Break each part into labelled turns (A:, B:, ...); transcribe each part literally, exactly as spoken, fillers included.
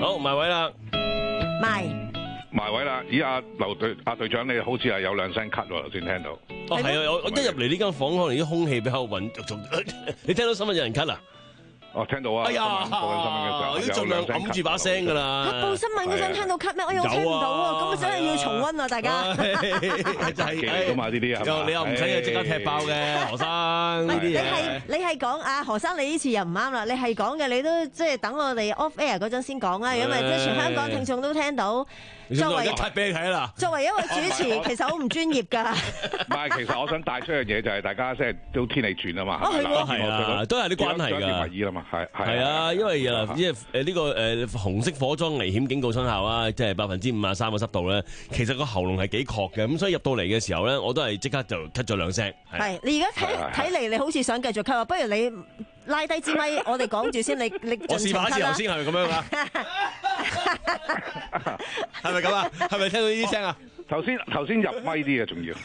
A: 好埋位啦，
B: 埋
C: 埋位啦！咦，阿劉隊阿隊長，你好似係有兩聲咳喎，頭先聽到。
A: 哦係啊，我我一入嚟呢間房，可能啲空氣比較穩，仲你聽到新聞有人咳啊？
C: 哦，聽到啊！
A: 哎呀，
C: 報緊新聞嘅時候，
A: 我要盡量揞住把聲噶啦。
B: 報新聞嗰陣聽到咳咩？我又聽唔到喎，咁啊真係要重溫啊！大家
A: 就係
C: 嚟㗎嘛呢啲啊，
A: 你又唔使即刻踢爆嘅何生呢啲嘢。
B: 你係你係講啊何生，你呢次又唔啱啦！你係講嘅，你都即係等我哋 off air 嗰陣先講啊，因為即係全香港聽眾都聽到。作為
A: 咳俾你睇啦，
B: 作為一位主持，其實好唔專業㗎。
C: 唔係，其實我想帶出樣嘢就係大家即係都天氣轉啊嘛。
B: 哦，係喎，
A: 係啊，都係啲關係㗎。
C: 為意啦嘛，係
A: 係啊，因為啊，因為誒呢個誒紅色火災危險警告生效啊，即係百分之五十三嘅濕度咧，其實個喉嚨係幾確嘅，咁所以入到嚟嘅時候咧，我都係即刻就咳咗兩聲。
B: 係，你而家睇睇嚟，你好似想繼續咳啊，不如你拉低支咪，我哋講住先，你你
A: 我試下一次頭先係咪咁樣啊？係咪咁啊？係咪聽到呢啲聲啊？
C: 頭先頭先入咪啲啊，仲要。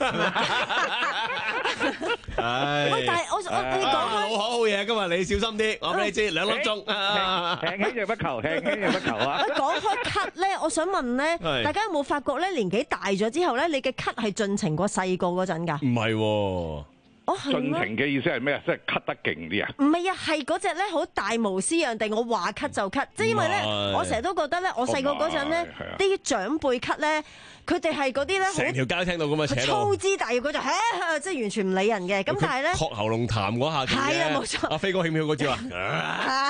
B: 喂，但係我我你講開
A: 好好嘢，今日你小心啲，我俾你知兩粒鐘。
C: 輕輕亦不求，輕輕亦不求啊！
B: 喂，講開咳咧，我想問咧，大家有冇發覺咧，年紀大咗之後咧，你嘅咳係盡情過細個嗰陣㗎？
A: 唔係喎。
B: 哦，係
C: 盡情嘅意思係咩啊？即係咳得勁啲啊？
B: 唔係啊，係嗰隻咧好大無私樣地，我話咳就咳，即係因為咧，我成日都覺得咧，我細個嗰陣咧，啲長輩咳咧，佢哋係嗰啲咧，
A: 成條街聽到咁啊，扯到
B: 粗枝大葉嗰種，即係完全唔理人嘅。咁但係咧，
A: 學喉嚨痰嗰下，
B: 係啊，冇錯。
A: 阿飛哥曉唔曉嗰招啊？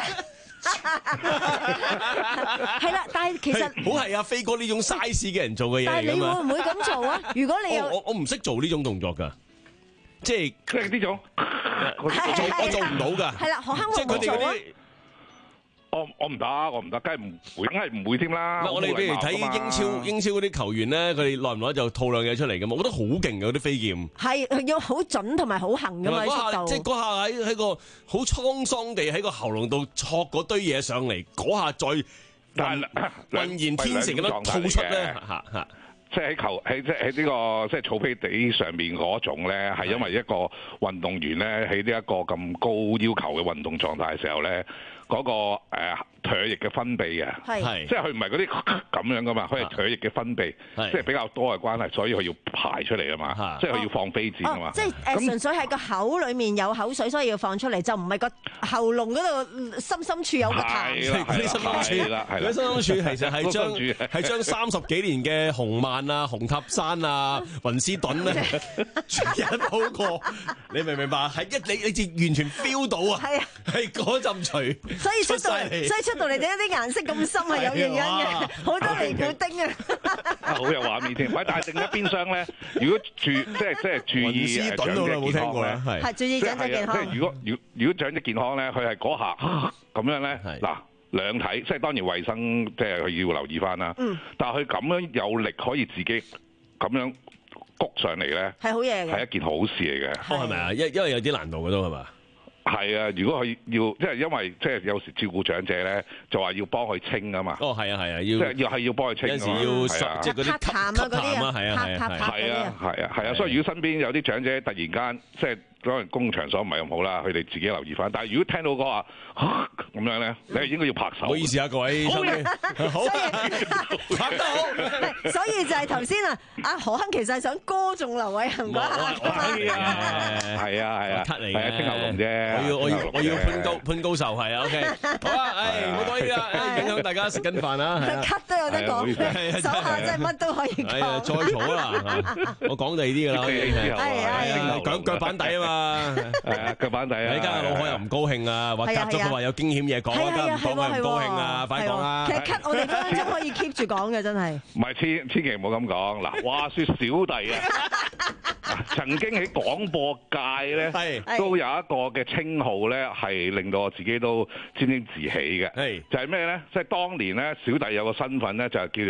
B: 係啦，但係其實
A: 好係阿飛哥呢種 size 嘅人做嘅嘢。
B: 但係你會唔會咁做啊？如果你有
A: 我我唔識做呢種動作㗎。即係
C: 即係呢種，
A: 我做我做唔到㗎。
B: 係啦，何坑會唔會做啊？
C: 我我唔得，我唔得，梗係唔會，梗係唔會添啦。
A: 我哋譬如睇英超英超嗰啲球員咧，佢哋耐唔耐就吐兩嘢出嚟㗎嘛？我覺得好勁㗎嗰啲飛劍。係
B: 要好準同埋好行㗎嘛？
A: 嗰下即係嗰下喺喺個好滄桑地喺個喉嚨度戳嗰堆嘢上嚟，嗰下再渾渾然天成咁樣吐出咧，嚇嚇。
C: 即係喺球喺即係喺呢個即係草皮地上面嗰種咧，係因為一個運動員咧喺呢一個咁高要求嘅運動狀態嘅時候咧，嗰、那個誒唾液嘅分泌啊，係即係佢唔係嗰啲咁樣噶嘛，佢係唾液嘅分泌，即係比較多嘅關係，所以佢要排出嚟啊嘛，即係佢要放飛箭啊嘛。
B: 即係誒純粹係個口裡面有口水，所以要放出嚟，就唔係個喉嚨嗰度深深處有個痰。
A: 嗰啲深深處，嗰啲深深處其實係將係將三十幾年嘅紅曼啊、紅塔山啊、雲斯頓咧，全日好過。你明唔明白？係一你你至完全 feel 到啊！係啊，係嗰陣除。
B: 所以出到嚟，所以出到嚟點解啲顏色咁深係有原因嘅，好多尼古丁啊！
C: 好有畫面添。喂，但係另一邊廂咧，如果注即係即係注意誒長者健康咧，
B: 係注意長者健康。
C: 即係如果如如果長者健康咧，佢係嗰下咁樣咧，嗱兩睇，即係當然衞生即係佢要留意翻啦。嗯。但係佢咁樣有力可以自己咁樣谷上嚟咧，
B: 係好嘢嘅，
C: 係一件好事嚟嘅。
A: 哦，係咪啊？因因為有啲難度嘅都係嘛？
C: 係啊，如果佢要即係因為即係有時照顧長者咧，就話要幫佢清啊嘛。
A: 哦，係啊，係啊，要
C: 即係要係要幫佢清。
A: 有時要即係嗰啲吸痰啊嗰啲啊，係啊，係啊，
C: 係啊，係啊，係啊，所以如果身邊有啲長者突然間即係可能公共場所唔係咁好啦，佢哋自己留意翻。但係如果聽到嗰話咁樣咧，你係應該要拍手。唔好意思啊，各位，好嘅，
A: 好拍得
B: 好。所以就係頭先啊，阿何亨其實係想歌頌劉偉恒嗰下。
C: 係啊，係啊，係啊，
A: 嚟
C: 係啊，青牛龍啫。
A: 我要我要我要潘高潘高壽係啊 ，OK， 好啊，誒唔好講呢啲啦，影響大家食緊飯啊，
B: 咳都有得講，手下真係乜都可以講。
A: 係啊，再嘈啦，我講第二啲㗎啦，係係講腳板底啊嘛，
C: 係啊，腳板底啊，
A: 而家老海又唔高興啊，話夾咗佢話有驚險嘢講啊，唔講佢唔高興啊，快講啊！
B: 其實咳我哋分分鐘可以 keep 住講嘅，真係。
C: 唔係千千祈唔好咁講嗱，話説小弟啊，曾經喺廣播界咧，都有一個嘅稱號咧，係令到我自己都沾沾自喜嘅。係就係咩咧？即係當年咧，小弟有個身份咧，就係叫做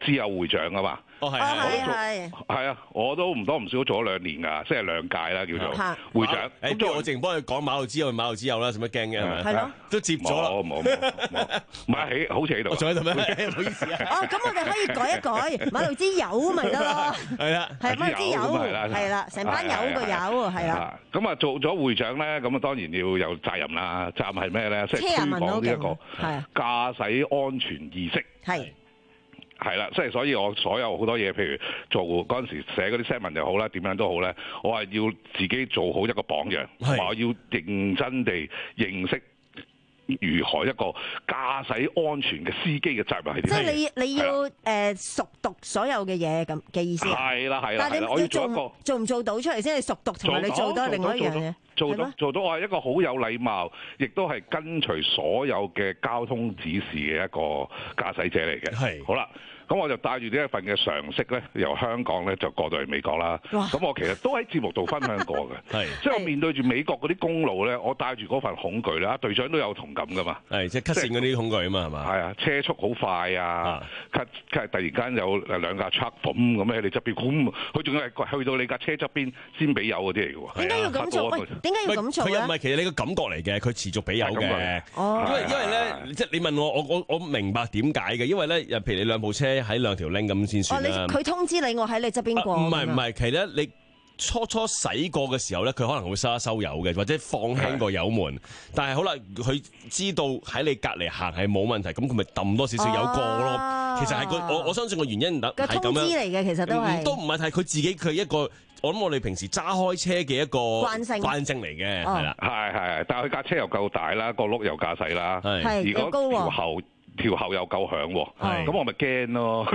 C: 資友會長啊嘛。
A: 哦，係
B: 啊，
A: 係
B: 係係
C: 係啊，我都唔多唔少做咗兩年㗎，即係兩屆啦叫做會長。
A: 誒，不如我淨幫佢講馬路之友，馬路之友啦，使乜驚嘅係咪？
B: 係咯，
A: 都接咗啦。
C: 冇冇冇冇，唔係喺好似喺度。
A: 我仲喺度咩？唔好意思啊。
B: 哦，咁我哋可以改一改，馬路之友咪得咯。
A: 係啦，
B: 係馬路之友，係啦，成班友個友係啦。
C: 咁啊，做咗會長咧，咁啊當然要有責任啦。責任係咩咧？即係推廣呢一個駕駛安全意識。
B: 係。
C: 係啦，即係所以我所有好多嘢，譬如做嗰陣時寫嗰啲 statement 又好啦，點樣都好咧，我係要自己做好一個榜樣，同埋我要認真地認識如何一個駕駛安全嘅司機嘅責任係點。
B: 即係你你要誒熟讀所有嘅嘢咁嘅意思。
C: 係啦係啦，
B: 但係你你做做唔做到出嚟先係熟讀，同埋你做到另外一樣嘢。
C: 做到做到，我係一個好有禮貌，亦都係跟隨所有嘅交通指示嘅一個駕駛者嚟嘅。係好啦。咁我就帶住呢一份嘅常識咧，由香港咧就過到嚟美國啦。咁我其實都喺節目度分享過嘅，即係我面對住美國嗰啲公路咧，我帶住嗰份恐懼啦。隊長都有同感噶嘛？係
A: 即係 cut 線嗰啲恐懼啊嘛，係嘛？
C: 係啊，車速好快啊，cut cut 突然間有兩架 truck 咁咁喺你側邊，咁佢仲要係去到你架車側邊先俾油嗰啲嚟嘅喎。
B: 點解要咁做？喂，點解要咁做咧？
A: 佢又唔係，其實你個感覺嚟嘅，佢持續俾油嘅。哦，因為因為咧，即係你問我，我我我明白點解嘅，因為咧，譬如你兩部車喺兩條 link 咁先算啦。
B: 佢通知你，我喺你側邊過。
A: 唔係唔係，其實你初初駛過嘅時候咧，佢可能會收一收油嘅，或者放輕個油門。但係好啦，佢知道喺你隔離行係冇問題，咁佢咪揼多少少油過咯。啊、其實係個我我相信個原因係咁樣。
B: 通知嚟嘅，其實都係。
A: 都唔係，係佢自己佢一個，我諗我哋平時揸開車嘅一個慣性慣性嚟嘅，係啦。係係，但係佢架車又夠大啦，個轆又駕駛啦，係如果條後。條喉又夠響喎，咁我咪驚咯，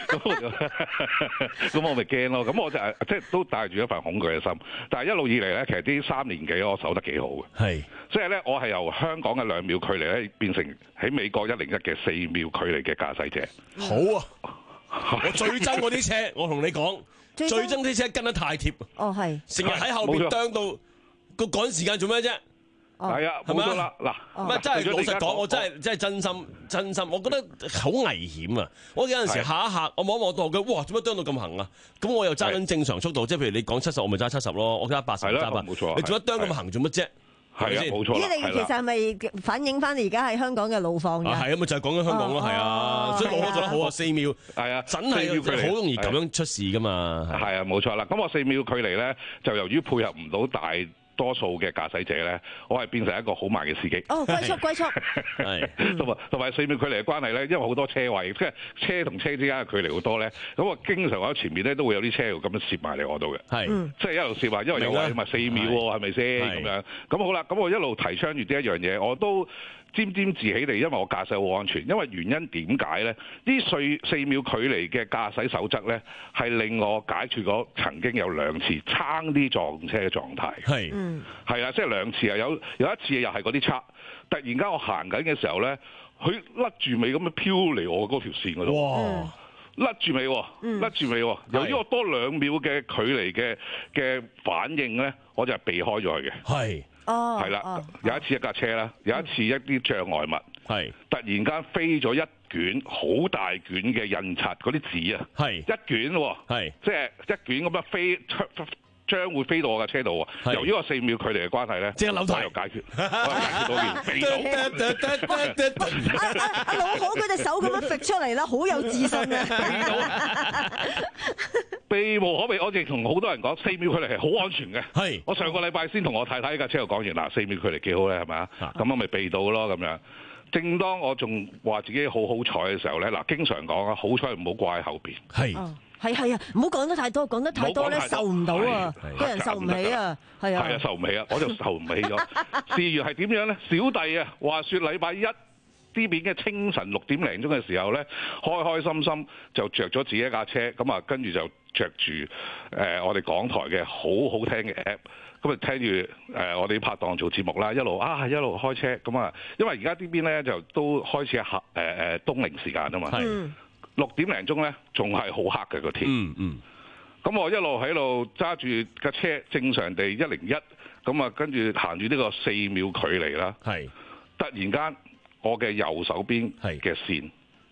A: 咁我咪驚咯，咁我就係即係都帶住一份恐懼嘅心，但係一路以嚟咧，其實呢三年幾我守得幾好嘅，係，即係咧我係由香港嘅兩秒距離咧變成喺美國一零一嘅四秒距離嘅駕駛者。好啊，我最憎嗰啲車，我同你講，最憎啲車跟得太貼，哦係，成日喺後邊啄到個趕時間做咩啫？係啊，冇錯啦，嗱，乜真係老實講，我真係真係真心真心，我覺得好危險啊！我有陣時下一下，我望一望到佢，哇，做乜啄到咁行啊？咁我又揸緊正常速度，即係譬如你講七十，我咪揸七十咯，我揸八十揸八，冇錯。你做乜啄咁行做乜啫？係啊，冇錯。咦，
B: 你其實係咪反映翻而家喺香港嘅路況㗎？
A: 係啊，咪就係講緊香港咯，係啊，所以路況做得好啊，四秒，係啊，真係好容易咁樣出事㗎嘛。係啊，冇錯啦。咁我四秒距離咧，就由於配合唔到大多數嘅駕駛者咧，我係變成一個好慢嘅司機。哦，龜速龜速，係同埋同埋四秒距離嘅關係咧，因為好多車位，即係車同車之間嘅距離好多咧，咁我經常喺前面咧都會有啲車咁樣攝埋嚟我度嘅。係，即係一路攝埋，因為有位咪四秒喎，係咪先咁樣？咁好啦，咁我一路提倡住呢一樣嘢，我都沾沾自喜地，因為我駕駛好安全。因為原因點解咧？呢四四秒距離嘅駕駛守則咧，係令我解除咗曾經有兩次差啲撞車嘅狀態。係，嗯，係啊，即係兩次啊，有有一次又係嗰啲叉，突然間我行緊嘅時候咧，佢甩住尾咁樣飄嚟我嗰條線嗰度。哇！甩住尾，甩住尾。由於我多兩秒嘅距離嘅嘅反應咧，我就係避開咗佢嘅。係。哦，係啦，哦，有一次一架車啦，有一次一啲障礙物，係突然間飛咗一卷好大卷嘅印刷嗰啲紙啊，係一卷喎，係即係一卷咁樣飛將會飛到我架車度喎。由於我四秒距離嘅關係咧，即係扭頭又解決，我又解決到件飛到。
B: 阿阿老好佢隻手咁樣揈出嚟啦，好有自信啊！
C: 避無可避，我亦同好多人講四秒距離係好安全嘅。係，我上個禮拜先同我太太喺架車度講完，嗱，四秒距離幾好咧，係咪啊？咁我咪避到咯咁樣。正當我仲話自己好好彩嘅時候咧，嗱，經常講啊，好彩唔好掛喺後邊。係，係係啊，唔好講得太多，講得太多咧受唔到啊，個人受唔起啊，係啊，係啊，受唔起啊，我就受唔起咗。事緣係點樣咧？小弟啊，話説禮拜一呢邊嘅清晨六點零鐘嘅時候咧，開開心心就着咗自己一架車，咁啊跟住就着住誒我哋港台嘅好好聽嘅 app，咁啊聽住誒我哋拍檔做節目啦，一路啊一路開車，咁啊因為而家呢邊咧就都開始黑誒誒冬令時間啊嘛，六點零鐘咧仲係好黑嘅個天，嗯嗯，咁我一路喺度揸住架車正常地一零一，咁啊跟住行住呢個四秒距離啦，係突然間我嘅右手邊嘅線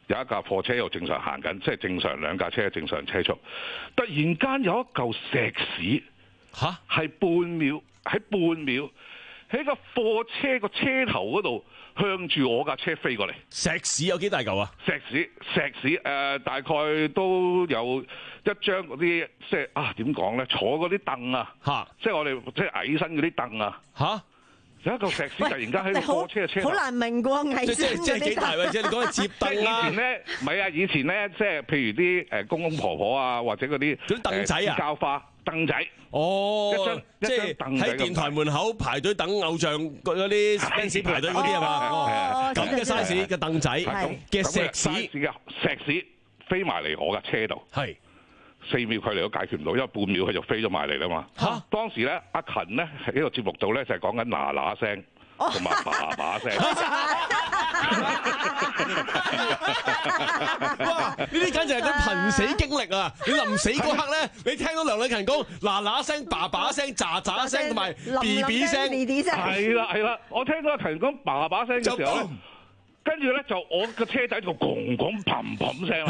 C: 有一架貨車又正常行緊，即係正常兩架車正常車速。突然間有一嚿石屎嚇，係半秒喺半秒喺個貨車個車頭嗰度向住我架車飛過嚟。
A: 石屎有幾大嚿啊？
C: 石屎石屎誒、呃，大概都有一張嗰啲即係啊點講咧？坐嗰啲凳啊嚇，即係我哋即係矮身嗰啲凳啊嚇。有一嚿石屎突然間喺個貨車嘅車頭，
B: 好難明㗎喎，
A: 即係即係幾大喎？即係你講係接凳啦。
C: 以前咧，唔係啊，以前咧，即係譬如啲誒公公婆婆啊，或者嗰啲
A: 嗰啲凳仔啊，
C: 膠花凳仔。
A: 哦，
C: 一張
A: 即係喺電台門口排隊等偶像嗰啲 fans 排隊嗰啲係嘛？哦，咁嘅 size 嘅凳仔嘅石屎
C: 嘅石屎飛埋嚟我架車度。係。四秒距離都解決唔到，因為半秒佢就飛咗埋嚟啦嘛。嚇！當時咧，阿勤咧喺呢個節目度咧就係講緊嗱嗱聲同埋叭叭聲。
A: 哇！呢啲簡直係佢瀕死經歷啊！你臨死嗰刻咧，你聽到梁禮勤講嗱嗱聲、叭叭聲、喳喳聲同埋 B B 聲，
C: 係啦係啦，我聽到阿勤講叭叭聲嘅時候咧。跟住咧就我個車仔就咣咣嘭嘭聲啦，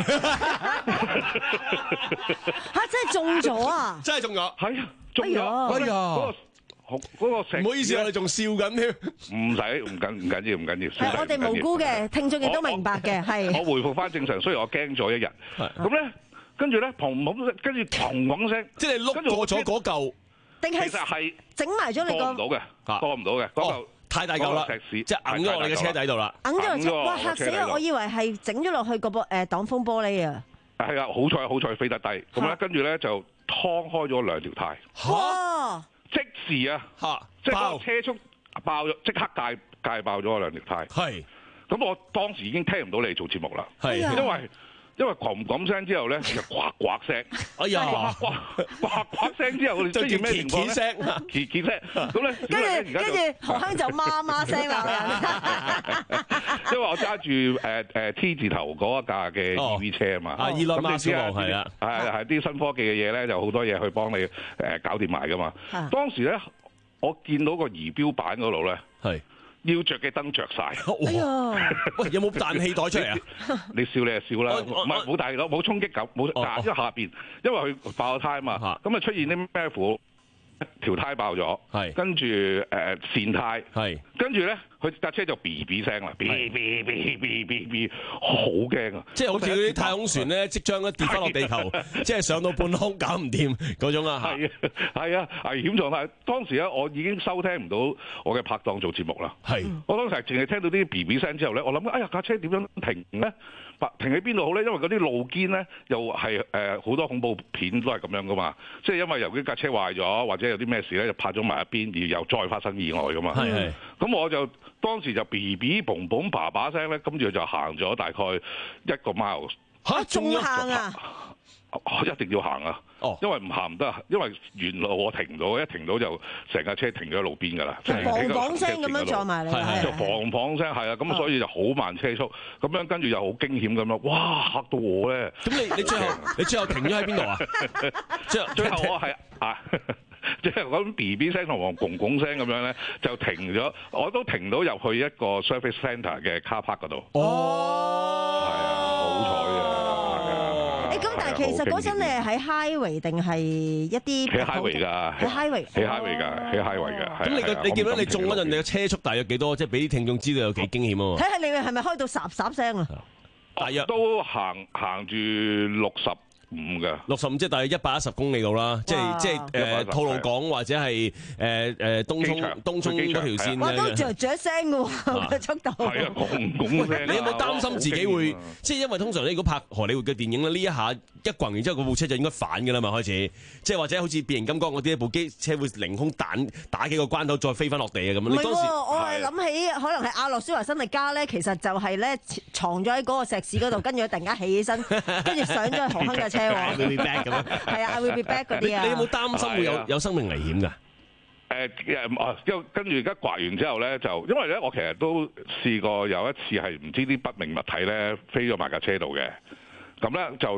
B: 嚇！真係中咗啊！
A: 真係中咗，
C: 係啊，中咗，
A: 哎呀，
C: 嗰個嗰個石，
A: 唔好意思，我哋仲笑緊添，
C: 唔使唔緊唔緊要唔緊要，
B: 係我哋無辜嘅聽眾亦都明白嘅，係
C: 我回復翻正常，雖然我驚咗一日，咁咧跟住咧嘭嘭聲，跟住嘭嘭聲，
A: 即係碌過咗嗰嚿，
B: 定係
C: 其實係
B: 整埋咗你個
C: 過唔到嘅，過唔到嘅嗰嚿。
A: 太大嚿啦，即係揞咗我哋嘅車底度啦，
B: 揞咗落車，哇嚇死我！我以為係整咗落去個玻誒擋風玻璃啊！
C: 係啊，好彩好彩飛得低，咁咧跟住咧就劏開咗兩條胎，
B: 哇！
C: 即時啊嚇，即係嗰個車速爆咗，即刻界界爆咗兩條胎。係，咁我當時已經聽唔到你做節目啦，係因為。因為咣咣聲之後咧，就呱呱聲，哎呀，呱呱呱聲之後，我哋出現咩情況咧？嘰嘰聲，咁咧，
B: 跟住跟住何香就媽媽聲啦，
C: 因為我揸住誒誒 T 字頭嗰一架嘅 E V 車啊嘛，
A: 啊 Elon Musk 係啊，
C: 係係啲新科技嘅嘢咧，就好多嘢去幫你誒搞掂埋噶嘛。當時咧，我見到個儀表板嗰度咧，係。要着嘅燈着晒，
B: 哎呀！
A: 喂，有冇彈氣袋出嚟啊？
C: 你笑你就笑啦，唔係冇彈氣袋，冇衝擊感，冇彈，因為下邊因為佢爆胎啊嘛，咁啊出現啲咩苦？條胎爆咗，係跟住誒線胎，係跟住咧佢架車就 B B 聲啦，B B B B B B， 好驚啊！
A: 即係好似嗰啲太空船咧，即將一跌翻落地球，即係上到半空搞唔掂嗰種啊！
C: 係啊係啊，危險狀態。當時咧我已經收聽唔到我嘅拍檔做節目啦。係，我當時係淨係聽到啲 B B 聲之後咧，我諗哎呀架車點樣停咧？停喺邊度好咧？因為嗰啲路肩咧又係誒好多恐怖片都係咁樣噶嘛，即係因為由於架車壞咗或者有啲咩事咧，就泊咗埋一邊，而又再發生意外噶嘛。係係。咁我就當時就 B B 嘣嘣叭叭聲咧，跟住就行咗大概一個 mile。
B: 嚇，仲行啊！
C: 一定要行啊！哦，因為唔行唔得，因為原來我停唔到，一停到就成架車停咗喺路邊㗎啦。
B: 就砰砰聲咁樣撞埋嚟，係
C: 就砰砰聲，係啊，咁所以就好慢車速，咁樣跟住又好驚險咁咯。哇！嚇到我咧！
A: 咁你你最後你最後停咗喺邊度啊？
C: 最後最後我係啊，即係嗰種 B B 聲同黃拱拱聲咁樣咧，就停咗，我都停到入去一個 service centre 嘅 car park 嗰度。哦，係啊，好彩啊！
B: 咁但係其實嗰陣你係喺 highway 定係一啲
C: 喺 highway 㗎，
B: 喺 highway，
C: 喺 highway 㗎，喺 highway 㗎。
A: 咁你個你見到你中嗰陣，你嘅車速大約幾多？即係俾啲聽眾知道有幾驚險啊！
B: 睇下你係咪開到霎霎聲啊？
C: 大約都行行住六十五嘅，
A: 六十五即係大約一百一十公里度啦，即係即係誒吐露港或者係誒誒東涌東涌嗰條線
B: 哇，都著著聲嘅喎個速度。
C: 係啊，拱拱聲。
A: 你有冇擔心自己會即係因為通常你如果拍荷里活嘅電影咧，呢一下一滾完之後，嗰部車就應該反嘅啦嘛，開始即係或者好似變形金剛嗰啲，部機車會凌空彈打幾個關頭再飛翻落地啊咁樣。
B: 唔係喎，我係諗起可能係阿諾舒華辛力加咧，其實就係咧藏咗喺嗰個石屎嗰度，跟住佢突然間起起身，跟住上咗去何亨嘅車喎。I will be back 咁樣，係啊 ，I will be back 嗰啲啊。
A: 你有冇擔心會有有生命危險㗎？
C: 誒誒啊！因為跟住而家刮完之後咧，就因為咧，我其實都試過有一次係唔知啲不明物體咧飛咗埋架車度嘅，咁咧就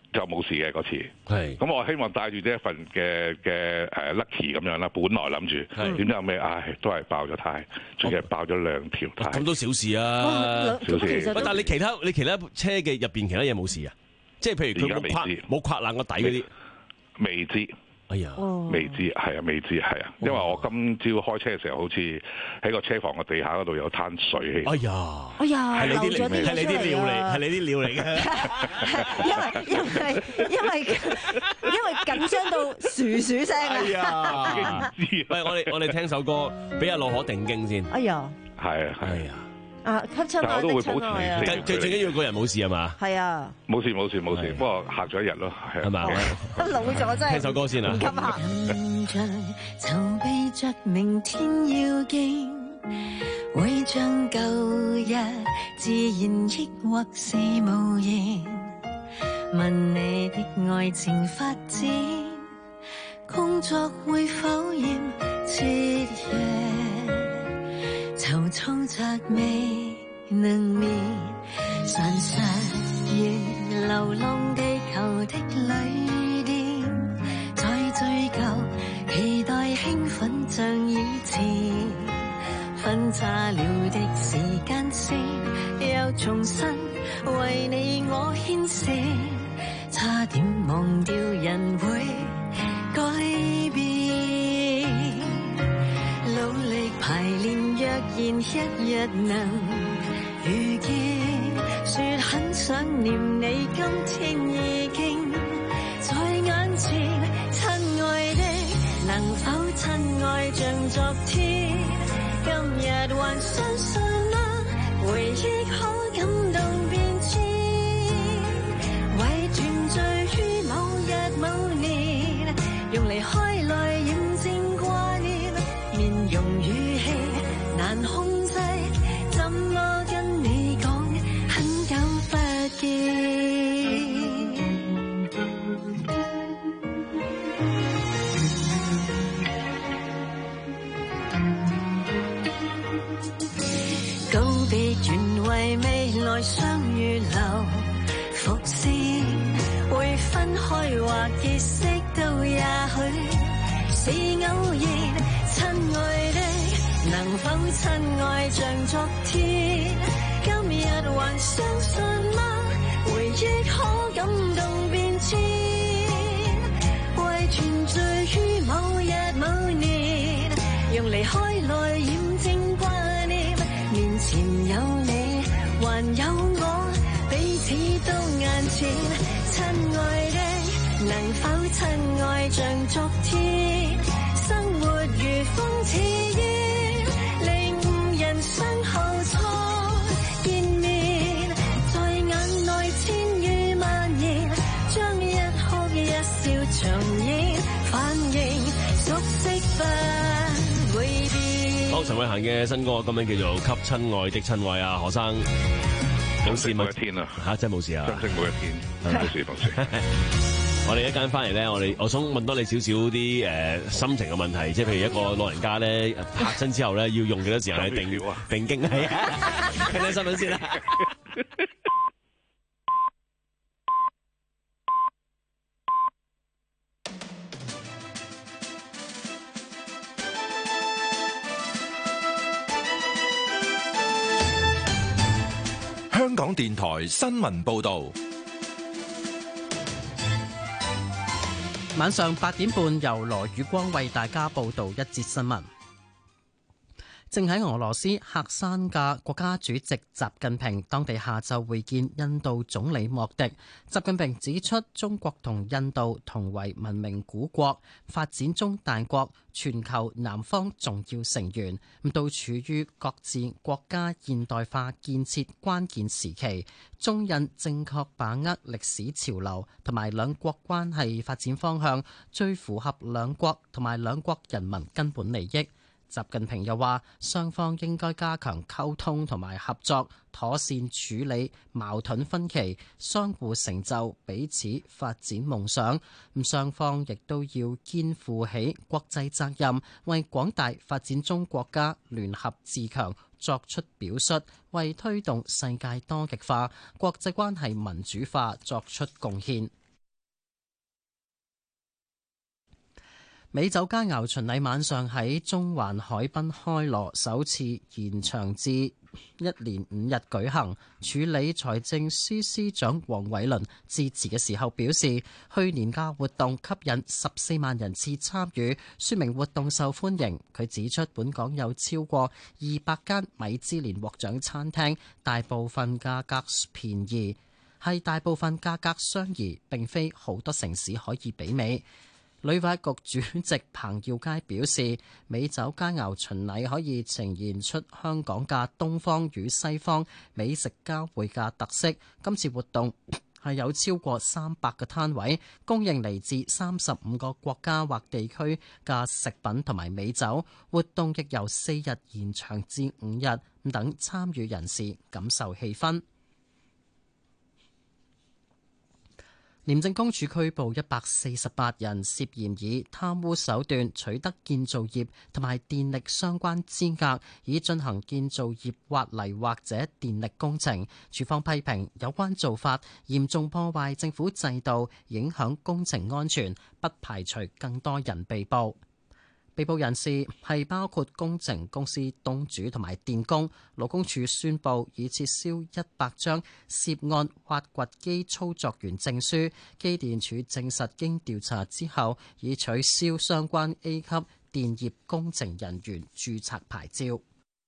C: 就冇事嘅嗰次。
A: 係
C: 咁我希望帶住呢一份嘅嘅誒 lucky 咁樣啦，本來諗住點知後尾唉都係爆咗胎，仲要係爆咗兩條胎。
A: 咁都小事啊，
C: 小事。
A: 但係你其他你其他車嘅入邊其他嘢冇事啊？即係譬如佢冇垮冇垮爛個底嗰啲，
C: 未知。
A: 哎呀，
C: 未知係啊，未知係啊，因為我今朝開車嘅時候，好似喺個車房嘅地下嗰度有灘水氣。
A: 哎呀，
B: 哎呀，
A: 係你啲
B: 漏咗啲
A: 係你啲料嚟，係
B: 嚟，
A: 你啲料嚟嘅。
B: 因為因為因為因為緊張到薯薯聲
A: 哎
B: 啊！
A: 呀，喂，我哋我哋聽首歌，俾阿樂可定經先。
B: 哎呀，
C: 係啊，係
A: 哎呀，
B: 啊，吸親愛的親愛啊！
A: 最最緊要個人冇事係嘛？
B: 係啊，
C: 冇事冇事冇事，
A: 係
C: 不過嚇咗一日咯，係
A: 係嘛？
B: 老咗真係。
A: 聽首歌先啊！
B: 急下。
D: 籌備着明天要見，會將舊日自然抑或是無言，問你的愛情發展，工作會否厭徹夜，躊躇着未能眠，常常如流浪地球的旅店，在追究期待興奮像以前，分岔了的時間線，又重新為你我牽線，差點忘掉人會改變，努力排練，若然一日能遇見，說很想念你，今天已經在眼前，親愛的，能否親愛像昨天？今日還相信嗎？回憶可感動變遷，為團聚於某日某年，用離開來驗證掛念，面容語氣難控制，怎麼跟你講很久不見？告別原為未來相遇留伏線，會分開或結識都也許是偶然，親愛的，能否親愛像昨天？今日還相信嗎？回憶可感動變遷，為團聚於某日某年，用離開來驗證掛念，面前有你還有我，彼此都眼前，親愛的，能否親愛像昨天？生活如風似煙，領悟人生後初見面，在眼內千語萬言，將一哭一笑重演，反應熟悉不會變。
A: 好，陳慧嫻嘅新歌，今名叫做《給親愛的親愛》啊，何生冇事
C: 冇一天啊，
A: 嚇真係冇事啊，
C: 真正冇一天，冇事冇事。
A: 我哋一間翻嚟咧，我哋我想問多你少少啲誒心情嘅問題，即係譬如一個老人家咧拍親之後咧，要用幾多時間去定定經係啊？聽聽新聞先啦。
E: 香港電台新聞報導。
F: 晚上八點半，由羅宇光為大家報道一節新聞。正喺俄羅斯喀山嘅國家主席習近平，當地下晝會見印度總理莫迪。習近平指出，中國同印度同為文明古國、發展中大國、全球南方重要成員，咁都處於各自國家現代化建設關鍵時期。中印正確把握歷史潮流同埋兩國關係發展方向，最符合兩國同埋兩國人民根本利益。習近平又話，雙方應該加強溝通同埋合作，妥善處理矛盾分歧，相互成就彼此發展夢想。咁雙方亦都要肩負起國際責任，為廣大發展中國家聯合自強作出表率，為推動世界多極化、國際關係民主化作出貢獻。 美酒佳肴巡禮晚上喺中環海濱開鑼，首次延長至一連五日舉行。署理財政司司長黃偉綸致辭嘅時候表示，去年嘅活動吸引十四萬人次參與，說明活動受歡迎。佢指出，本港有超過二百間米芝蓮獲獎餐廳，大部分價格便宜，係大部分價格相宜，並非好多城市可以媲美。旅發局主席彭耀佳表示，美酒佳肴巡禮可以呈現出香港嘅東方與西方美食交匯嘅特色。今次活動係有超過三百個攤位，供應嚟自三十五個國家或地區嘅食品同埋美酒。活動亦由四日延長至五日，等參與人士感受氣氛。廉政公署拘捕一百四十八人，涉嫌以貪污手段取得建造業同埋電力相關資格，以進行建造業挖泥或者電力工程。署方批評有關做法嚴重破壞政府制度，影響工程安全，不排除更多人被捕。被捕人士係包括工程公司東主同埋電工。勞工處宣布已撤銷一百張涉案挖掘機操作員證書。機電署證實經調查之後，已取消相關 A 級電業工程人員註冊牌照。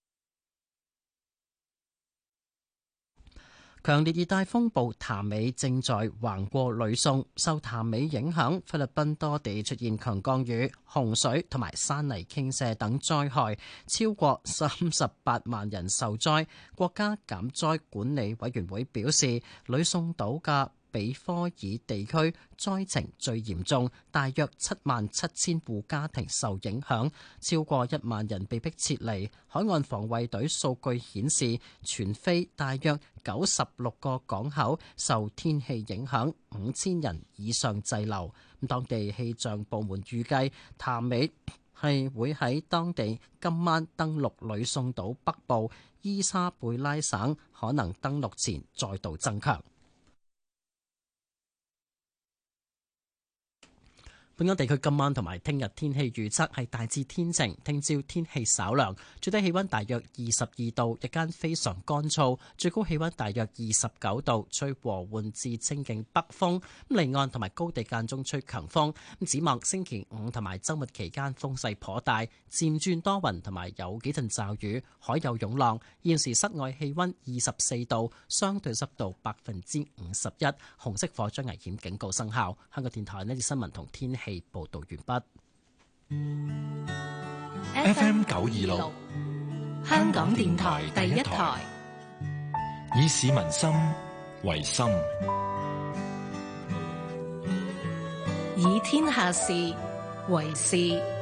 F: 強烈熱帶風暴譚美正在橫過呂宋，受譚美影響，菲律賓多地出現強降雨、洪水同埋山泥傾瀉等災害，超過三十八萬人受災。國家減災管理委員會表示，呂宋島嘅比科爾地區災情最嚴重，大約七萬七千戶家庭受影響，超過一萬人被迫撤離。海岸防衛隊數據顯示，全菲大約九十六個港口受天氣影響，五千人以上滯留。當地氣象部門預計，譚美係會喺當地今晚登陸呂宋島北部伊莎貝拉省，可能登陸前再度增強。本港地區今晚同埋聽日天氣預測係大致天晴，聽朝天氣稍涼，最低氣溫大約二十二度，日間非常乾燥，最高氣溫大約二十九度，吹和緩至清勁北風。咁離岸同埋高地間中吹強風。咁展望星期五同埋週末期間風勢頗大，漸轉多雲同埋有幾陣驟雨，海有湧浪。現時室外氣溫二十四度，相對濕度百分之五十一，紅色火災危險警告生效。香港電台呢啲新聞同天氣報道完畢。
E: F M 九二六，
G: 香港電台第一台，
E: 以市民心為心，
G: 以天下事為事。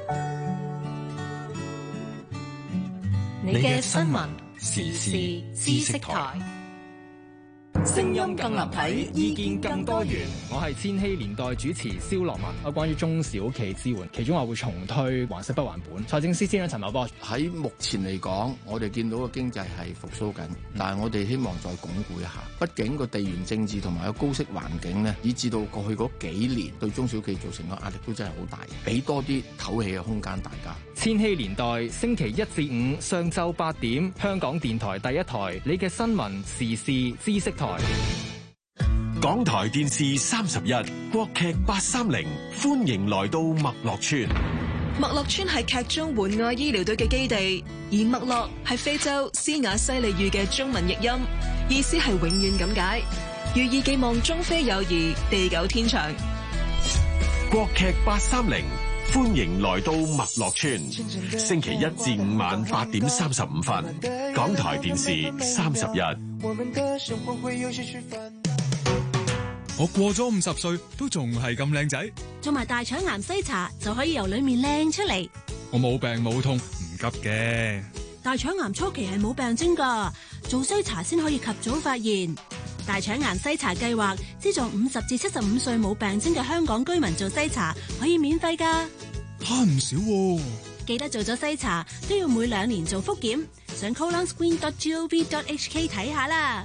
G: 你嘅新聞時事知識台。
H: 聲音更立體，意見更多元。我係千禧年代主持蕭樂文。有關於中小企支援，其中話會重推還息不還本。財政司司長陳茂波，
I: 喺目前嚟講，我哋見到個經濟係復甦緊，但係我哋希望再鞏固一下。畢竟個地緣政治同埋個高息環境呢，以至到過去嗰幾年對中小企造成嘅壓力都真係好大，俾多啲唞氣嘅空間大家。
H: 千禧年代星期一至五上晝八點，香港電台第一台，你嘅新聞時事知識台。
J: 港台電視三十一，國劇八三零，歡迎來到麥樂村。
K: 麥樂村係劇中援外醫療隊嘅基地，而麥樂係非洲斯瓦西里語嘅中文譯音，意思係永遠咁解，寓意寄望中非友誼地久天長。
J: 國劇八三零，歡迎來到麥樂村，星期一至五晚八點三十五分，港台電視三十一。
L: 我過咗五十歲都仲係咁靚仔，
M: 做埋大腸癌篩查就可以由裏面靚出嚟。
L: 我冇病冇痛，唔急嘅。
M: 大腸癌初期係冇病徵噶，做篩查先可以及早發現。大腸癌篩查計劃資助五十至七十五歲冇病徵嘅香港居民做篩查，可以免費噶，
L: 慳唔少喎。
M: 記得做咗篩查都要每兩年做複檢，上 colon screen dot gov dot h k 睇下啦。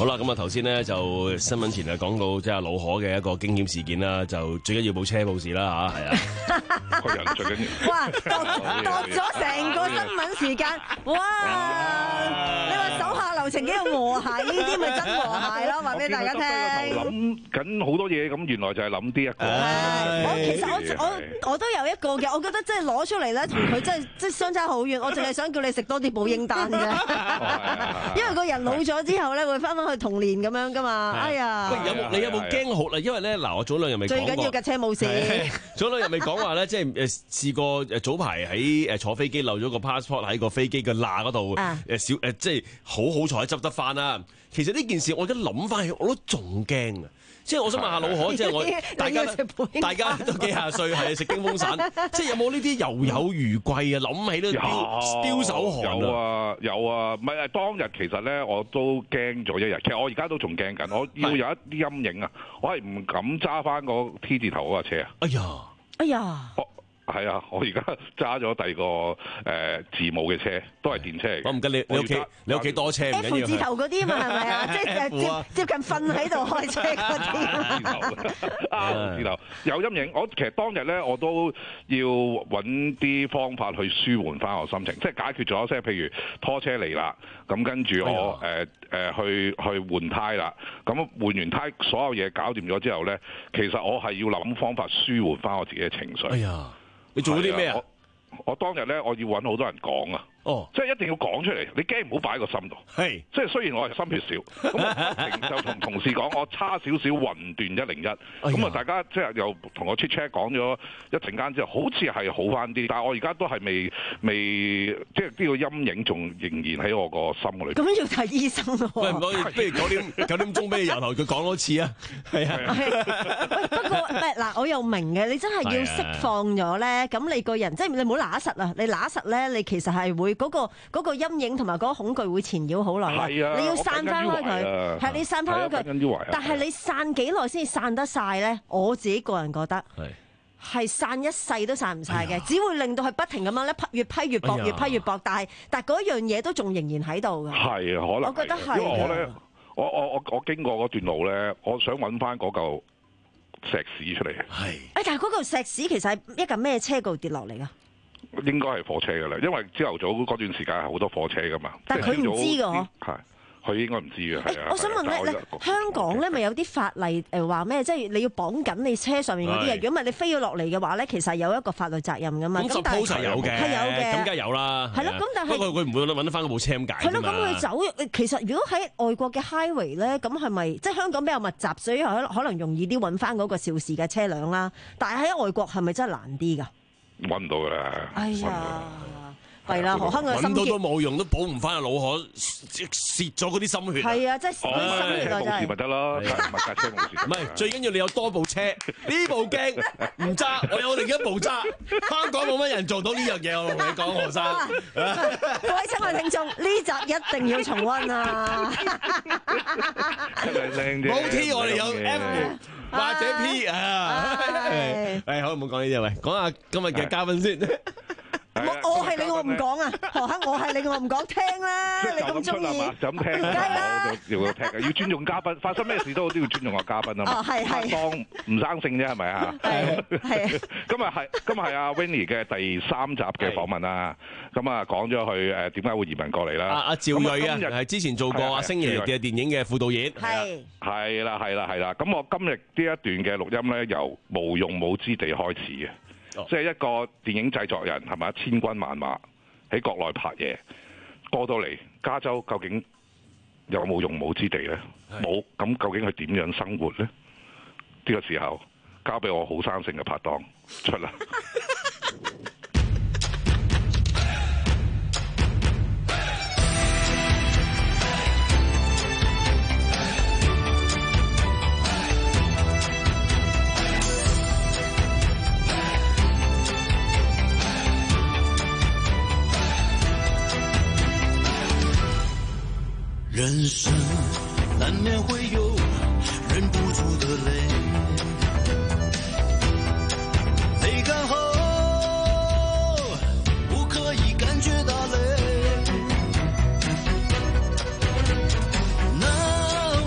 A: 好啦，咁啊頭先咧就新聞前啊講到即係老可嘅一個驚險事件啦，就最緊要部車冇事啦嚇，係啊，
C: 個人最緊要。
B: 哇，度度咗成個新聞時間，哇！你話手下留情幾個和諧，呢啲咪真和諧咯，話俾大家聽。
C: 諗緊好多嘢，咁原來就係諗呢一個。
B: 我其實我我我都有一個嘅，我覺得即係攞出嚟咧，同佢真係即係相差好遠。我淨係想叫你食多啲保嬰丹啫，因為個人老咗之後咧，會翻返去童年咁樣噶嘛。哎呀，
A: 喂，有冇你有冇驚好啦？因為咧嗱，我早兩日未講過。
B: 最緊要架車冇事。
A: 早兩日未講話咧，即係誒試過誒早排喺誒坐飛機漏咗個 passport 喺個飛機嘅罅嗰度誒小誒，即係好好彩執得翻啦。其實呢件事我而家諗翻起，我都仲驚啊！即係我想問下老可，即係我大家大家都幾廿歲，係食驚風散，即係有冇呢啲猶有餘悸啊？諗起都飆飆手汗啊！
C: 有啊有啊，唔係當日其實咧我都驚咗一日，其實我而家都仲驚緊，我要有一啲陰影啊！我係唔敢揸翻個 T 字頭嗰架車啊！
A: 哎呀，
B: 哎呀！
C: 係啊，我而家揸咗第二個誒、呃、字母嘅車，都係電車嚟嘅。
A: 我唔緊你，你屋企你屋企多車唔緊要。
B: F 字頭嗰啲嘛係咪啊？即係接接近瞓喺度開車嗰啲。
C: 啊字頭有陰影，我其實當日咧我都要揾啲方法去舒緩翻我心情，即係解決咗，即係譬如拖車嚟啦，咁跟住我誒誒、哎呃、去去換胎啦，咁換完胎所有嘢搞掂咗之後咧，其實我係要諗方法舒緩翻我自己嘅情緒。
A: 哎呀！你做咗啲咩啊？
C: 我當日咧，我要揾好多人講啊！哦，即係一定要講出嚟，你驚唔好擺喺個心度。係，即係雖然我係心血少，咁我就同同事講，我差少少暈斷一零一，咁啊大家即係又同我 chat chat 講咗一陣間之後，好似係好翻啲，但係我而家都係未未，即係呢個陰影仲仍然喺我個心裏。
B: 咁要睇醫生咯。
A: 喂，唔可以，不如九點九點鐘俾你由頭佢講多次啊！係啊。
B: 喂，不過唔係嗱，我又明嘅，你真係要釋放咗咧，咁你個人即係你唔好揦實啊！你揦實咧，你其實係會。嗰、那個嗰、那個陰影同埋嗰個恐懼會纏繞好耐，係啊！你要散翻開佢，係你散翻開佢。但係你散幾耐先至散得晒咧？我自己個人覺得係係散一世都散唔晒嘅，只會令到佢不停咁樣咧越批越薄，越批越薄。但係但係嗰樣嘢都仲仍然喺度㗎。係啊，可能我覺得係。因為我咧，我我我我經過嗰段路咧，我想揾翻嗰嚿石屎出嚟。係。誒，但係嗰嚿石屎其實係一架咩車度跌落嚟㗎？應該係火車㗎啦，因為朝頭早嗰段時間係好多火車㗎嘛。但係佢唔知㗎嗬。係，佢應該唔知嘅。係啊。我想問咧，香港咧咪有啲法例誒話咩？即係你要綁緊你車上面嗰啲嘢。如果唔係你飛咗落嚟嘅話咧，其實有一個法律責任㗎嘛。咁但係有嘅，係有嘅，咁梗係有啦。係咯，咁但係不過佢唔會揾得翻嗰部車咁解。係咯，咁佢走，其實如果喺外國嘅 highway 咧，咁係咪即係香港比較密集，所以可可能容易啲揾翻嗰個肇事嘅車輛啦？但係喺外國係咪真係難啲㗎？揾唔到㗎啦！哎呀，係啦，何坑嘅心揾到都冇用，都補唔翻啊！老可蝕咗嗰啲心血。係啊，即係蝕啲心血啊！真係。冇事咪得咯，物架車冇事。唔係，最緊要你有多部車，呢部驚唔揸，我有另一部揸。香港冇乜人做到呢樣嘢，我同你講，何生。各位親愛聽眾，呢集一定要重溫啊！冇 T， 我哋有 F。或者 P 啊，誒好唔好講呢啲啊？喂，講下今日嘅嘉賓先。我我係你，我唔講啊！何坑，我係你，我唔講，聽啦！你咁中意，就咁聽啦，我就要聽嘅，要尊重嘉賓。發生咩事都都要尊重個嘉賓啊嘛。哦，係係。當唔生性啫，係咪啊？係係。今日係今日係阿 Winnie 嘅第三集嘅訪問啦。咁啊，講咗佢誒點解會移民過嚟啦？阿阿趙睿啊，係之前做過阿星爺嘅電影嘅副導演。係。係啦係啦係啦。咁我今日呢一段嘅錄音咧，由無用武之地開始嘅。Oh. 即係一個電影製作人係咪？千軍萬馬喺國內拍嘢，過到嚟加州究竟有冇用武之地咧？冇，咁究竟佢點樣生活咧？呢、呢個時候交俾我好生性嘅拍檔出啦。
N: 人生難免會有忍不住的淚，淚乾後不可以感覺到淚，那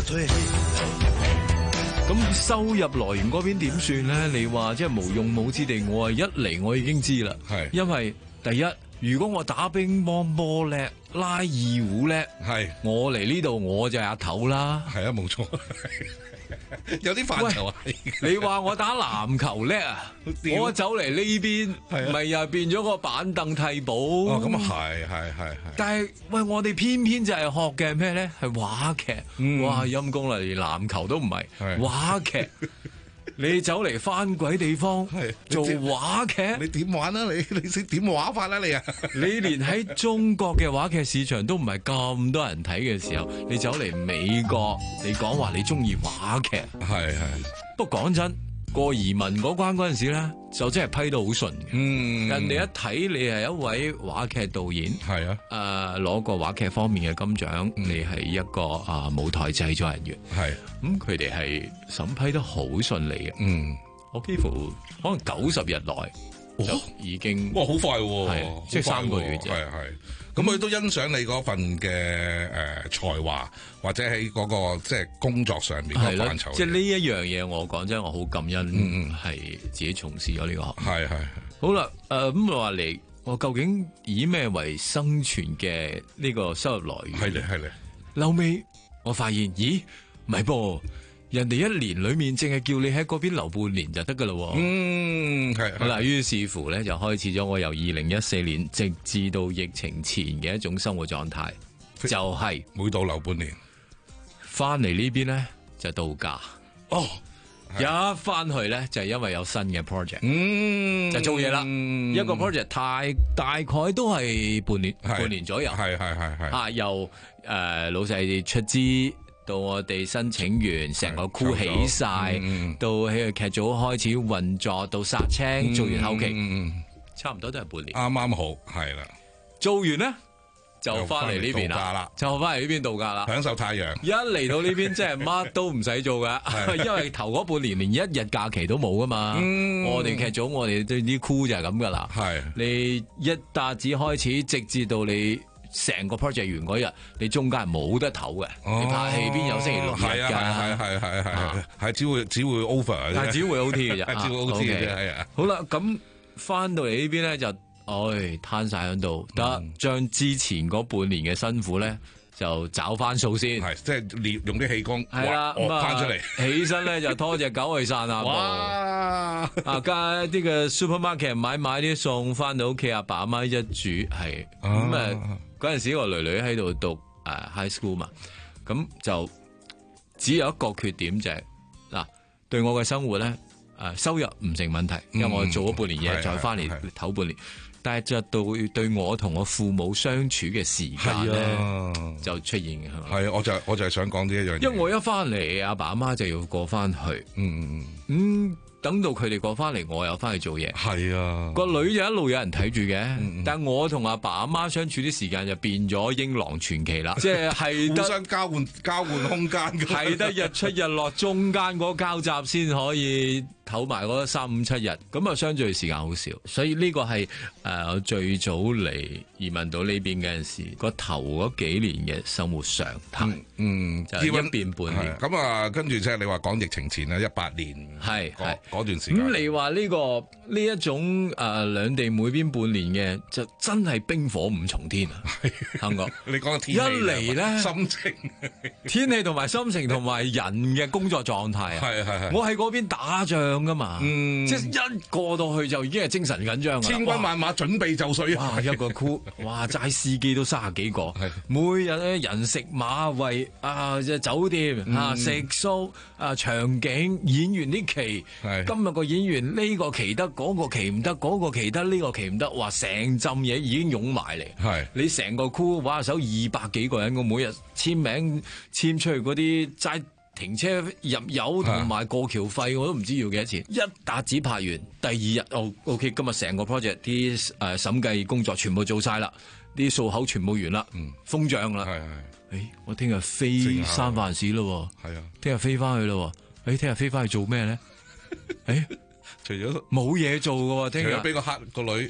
O: 退。
P: 咁收入來源嗰邊點算咧？你話即係無用武之地，我係一嚟我已經知啦。係，因為第一，如果我打乒乓波叻、拉二胡叻，係我嚟呢度我就係阿頭啦。
Q: 係啊，冇錯。有啲範疇啊！
P: 你話我打籃球叻啊？我走嚟呢邊，咪又變咗個板凳替補。
Q: 哦，咁啊係係係係。
P: 但係喂，我哋偏偏就係學嘅咩咧？係話劇。嗯、哇，陰公啦，連籃球都唔係話劇。你走嚟翻鬼地方做話劇，
Q: 你點玩啊？你你識點畫法啦？你啊？
P: 你連喺中國嘅話劇市場都唔係咁多人睇嘅時候，你走嚟美國，你講話你中意話劇，
Q: 係係。
P: 不過講真，過移民嗰關嗰陣時咧，就真係批到好順嘅。嗯，人哋一睇你係一位話劇導演，係啊，誒攞過話劇方面嘅金獎，嗯、你係一個啊、呃、舞台製作人員，係咁佢哋係審批得好順利嘅。嗯，我幾乎可能九十日內就已經，
Q: 哇，好快喎，
P: 係即係三個月啫，
Q: 係係。咁佢都欣賞你嗰份嘅誒、呃、才華，或者喺嗰、那個即係工作上面嘅範疇。
P: 即係呢一樣嘢，我講真，我好感恩，嗯係自己從事咗呢個行業。係係。好啦，誒咁我話嚟，我究竟以咩為生存嘅呢個收入來源？
Q: 係咧係咧。
P: 後尾我發現，咦，唔係噃。人哋一年裏面淨係叫你喺嗰邊留半年就得噶啦，
Q: 嗯係。
P: 好啦，於是乎咧就開始咗我由二零一四年直至到疫情前嘅一種生活狀態，就係、是、
Q: 每度留半年，
P: 翻嚟呢邊咧就度假。
Q: 哦，
P: 一翻去咧就係因為有新嘅 project，嗯，就做嘢啦。一個 project 太大概都係半年，半年左右，
Q: 係係係係。
P: 啊，由誒、呃、老細出資。到我哋申請完，成個箍起晒、嗯，到喺個劇組開始運作，到殺青、嗯，做完後期，嗯、差唔多都係半年。
Q: 啱啱好，係啦。
P: 做完咧就翻嚟呢邊啦，就翻嚟呢邊度假啦，
Q: 享受太陽。
P: 一嚟到呢邊，真係乜都唔使做噶，因為頭嗰半年連一日假期都冇噶嘛。嗯、我哋劇組，我哋啲箍就係咁噶啦。係你一打子開始，直至到你。成個 project 完嗰日，你中間係冇得唞嘅、哦。你拍戲邊有星期六日㗎？係
Q: 啊係係係係係，只會只會 over
P: 係只會 O T 嘅啫，
Q: 只會 O T 嘅啫。係啊。
P: 好啦，咁翻到嚟呢邊咧就，唉攤晒喺度，得將之前嗰半年嘅辛苦咧就找翻數先。
Q: 係即係用啲氣功，
P: 係啦，咁啊
Q: 翻出嚟，
P: 起身咧就拖隻狗去散下步。哇！啊加啲嘅 supermarket 買買啲餸，翻到屋企阿爸阿媽一煮係咁啊。嗰陣時我女女喺度讀誒、uh, high school 嘛，咁就只有一個缺點就係、是、嗱，對我嘅生活咧誒、uh, 收入唔成問題，因為我做咗半年嘢、嗯、再翻嚟唞半年，但係就對對我同我父母相處嘅時間咧、啊、就出現嘅係嘛？
Q: 係啊，我就我就係想講呢一樣嘢，
P: 因為我一翻嚟阿爸阿媽就要過翻去，嗯嗯嗯。等到佢哋過翻嚟，我又翻去做嘢。係啊，個女就一路有人睇住嘅，嗯、但係我同阿爸阿媽相處啲時間就變咗英郎傳奇啦，即係係
Q: 互相交換交換空間，
P: 係得日出日落中間嗰個交集先可以唞埋嗰三五七日，咁啊相聚時間好少，所以呢個係誒、呃、我最早嚟移民到呢邊嘅陣時，個頭嗰幾年嘅生活常態，嗯，嗯就一變半年。
Q: 咁啊，跟住即係你話講疫情前啊，一八年係係嗰段時間。
P: 咁你話呢、這個呢一種誒兩、呃、地每邊半年嘅，就真係冰火五重天啊！香港，
Q: 你講天氣
P: 一嚟咧
Q: 心情、
P: 天氣同埋心情同埋人嘅工作狀態啊，係係係，我喺嗰邊打仗噶嘛，嗯、即係一過到去就已經係精神緊張，
Q: 千軍萬馬準備就緒啊！
P: 哇，一個箍，哇，齋司機都三十幾個，每日咧人食馬喂啊，即係酒店、嗯、啊食宿啊場景演員啲期，今日個演員呢個期得，嗰、那個期唔得，嗰、那個期得，呢、這個期唔得，哇！成浸嘢已經湧埋嚟，係你成個箍玩手二百幾個人，我每日簽名簽出去嗰啲齋停車入油同埋過橋費，我都唔知要幾多錢。一打紙拍完，第二日哦 OK， 今日成個 project 啲誒審計工作全部做晒啦，啲數口全部完啦，嗯，封帳啦，係係。誒、欸，我聽日飛三藩市咯，係啊，聽日飛翻去咯，誒、欸，聽日飛翻去做咩咧？誒、欸，
Q: 除咗
P: 冇嘢做嘅，聽日
Q: 俾個黑個女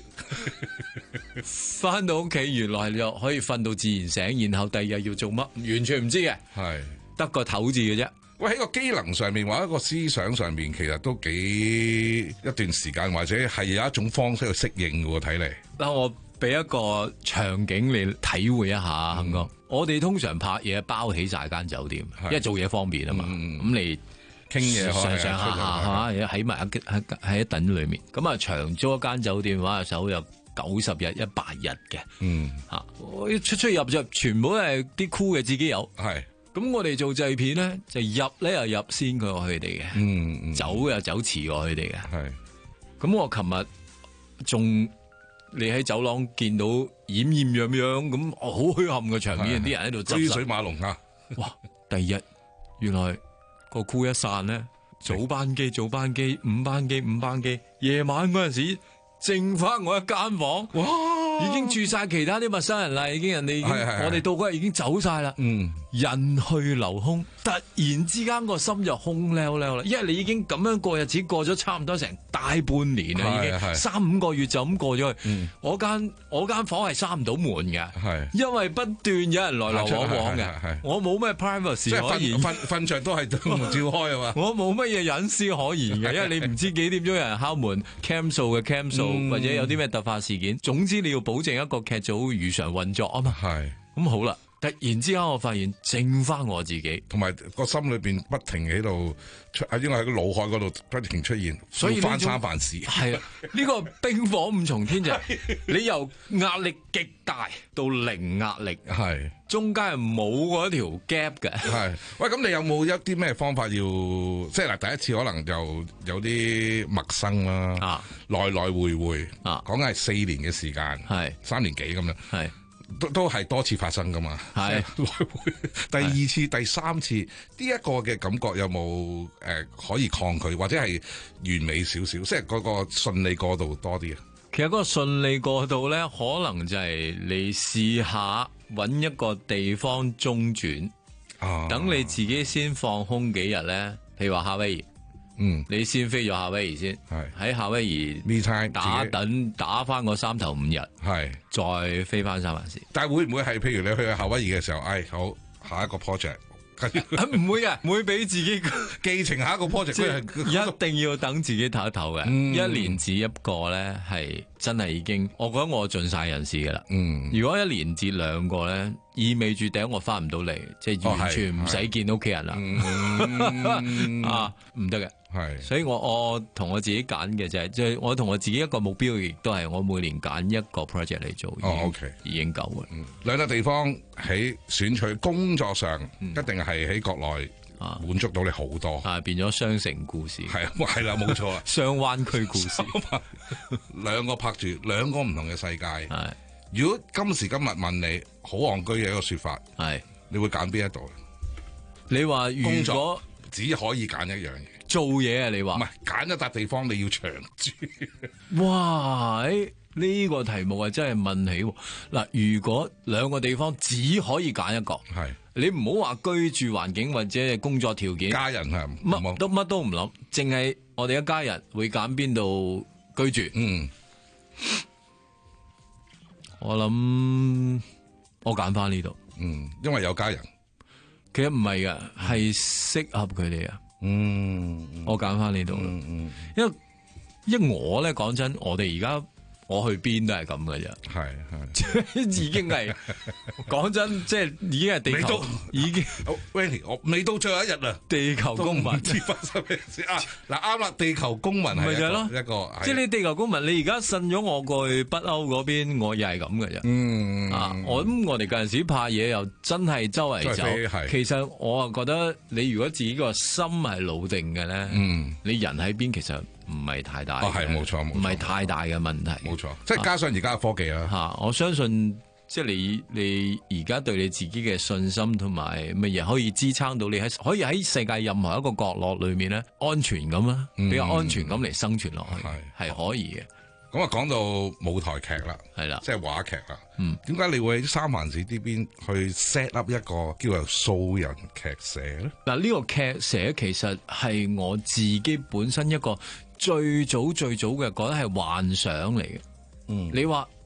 P: 翻到屋企，原來又可以瞓到自然醒，然後第二日要做乜，完全唔知嘅。係得個頭字嘅啫。
Q: 喂，喺個機能上面或者一個思想上面，其實都幾一段時間，或者係有一種方式去適應嘅喎。睇嚟，
P: 嗱，我俾一個場景你體會一下，亨哥、嗯。我哋通常拍嘢包起晒間酒店，因為做嘢方便啊嘛。咁、嗯、你傾嘢上上下下係嘛，喺埋一喺喺一等裏面。咁啊，長租一間酒店話手有九十日、一百日嘅。嗯，嚇，出出入入全部都係啲 crew 嘅自己有。係。咁我哋做製片咧，就入咧又入先過佢哋嘅，嗯嗯、走又走遲過佢哋嘅。係，咁我琴日仲你喺走廊見到奄奄樣樣咁，好墟冚嘅場面，啲人喺度
Q: 車水馬龍啊！
P: 哇！第二日原來個 crew 一散咧，早班機早班機，午班機午班機，夜晚嗰陣時剩翻我一間房。哇！已經住晒其他啲陌生人啦，已經人哋已經我哋到嗰日已經走晒啦。嗯，人去樓空，突然之間個心就空溜溜啦，因為你已經咁樣過日子過咗差唔多成大半年啦，已經三五個月就咁過咗去。嗯、我間我間房係閂唔到門嘅，係因為不斷有人來來往往嘅，我冇咩 privacy 可言，瞓瞓着都係照開啊嘛。我冇乜嘢隱私可言嘅，因為你唔知幾點鐘有人敲門 cancel 嘅 cancel，、嗯、或者有啲咩突發事件，總之你要保證一個劇組如常運作啊嘛。係咁好啦。突然之間，我發現剩翻我自己，
Q: 同埋個心裏邊不停喺度出，應該喺個腦海嗰度不停出現，所以翻生飯事。
P: 係啊，呢、這個冰火五重天就係你由壓力極大到零壓力，係中間係冇嗰條 gap 嘅。
Q: 係喂，咁你有冇一啲咩方法要？即係嗱，第一次可能就有啲陌生啦，啊，來來回回啊，講緊係四年嘅時間，係三年幾咁樣，係。都都係多次發生噶嘛，係來回第二次、第三次呢一個嘅感覺有冇誒、呃、可以抗拒，或者係完美少少，即係嗰個順利過渡多啲啊？
P: 其實嗰個順利過渡咧，可能就係你試下揾一個地方中轉，啊，等你自己先放空幾日咧，譬如話夏威夷。嗯，你先飛咗夏威夷先，係喺夏威夷打等打翻個三頭五日，係再飛翻三藩市。
Q: 但係會唔會係譬如你去夏威夷嘅時候，哎好下一個 project，
P: 唔會嘅，唔會俾自己
Q: 寄情下一個 project，
P: 一定要等自己唞一唞嘅。嗯、一年至一個咧，係真係已經，我覺得我盡晒人事噶啦。嗯，如果一年至兩個咧，意味住第一我翻唔到嚟，即係完全唔使見屋企人啦。嗯、啊，唔得嘅。係，所以我我同我自己揀嘅就係，即係我同我自己一個目標，亦都係我每年揀一個 project 嚟做。
Q: 哦，OK，
P: 已經夠嘅。
Q: 兩個地方喺選取工作上，一定係喺國內滿足到你好多。
P: 啊，變咗雙城故事。
Q: 係啊，係啦，冇錯啦，
P: 雙灣區故事。
Q: 兩個拍住兩個唔同嘅世界。係，如果今時今日問你，好戇居嘅一個說法，係，你會揀邊一度？
P: 你話如果
Q: 只可以揀一樣嘢。
P: 做嘢啊！你話唔係
Q: 揀一笪地方，你要長住。
P: 哇！誒，呢個題目啊，真係問起嗱。如果兩個地方只可以揀一個，係你唔好話居住環境或者工作條件，
Q: 家人係
P: 乜都乜都唔諗，淨係我哋一家人會揀邊度居住。嗯，我諗我揀翻呢度。
Q: 嗯，因為有家人。
P: 其實唔係噶，係適合佢哋啊。嗯，我揀翻呢度，嗯嗯，因為因為我咧講真，我哋而家我去邊都係咁嘅啫，係係，已經係講真，即係已經係地球，已經
Q: Wendy，我未到最後一日啊，
P: 地球公民，
Q: 唔知發生咩事啊？嗱啱啦，地球公民係一個一個，
P: 即係你地球公民，你而家信咗我過去北歐嗰邊，我又係咁嘅啫，嗯啊，我諗我哋嗰陣時拍嘢又真係周圍走，其實我啊覺得你如果自己個心係老定嘅咧，嗯，你人喺邊其實。唔係太大，
Q: 哦係冇錯，
P: 唔係太大嘅問題，
Q: 冇錯，即係加上而家嘅科技啦，
P: 吓，我相信即係你你而家對你自己嘅信心同埋乜嘢可以支撐到你喺可以喺世界任何一個角落裏面咧安全咁啦，比較安全咁嚟生存落去，係、嗯、係可以嘅。
Q: 咁啊，講到舞台劇啦，係啦，即係話劇啦。嗯，點解你會喺三藩市呢邊去 set up 一個叫做素人劇社咧？
P: 嗱，呢個劇社其實係我自己本身一個最早最早嘅覺得係幻想嚟嘅。嗯，你話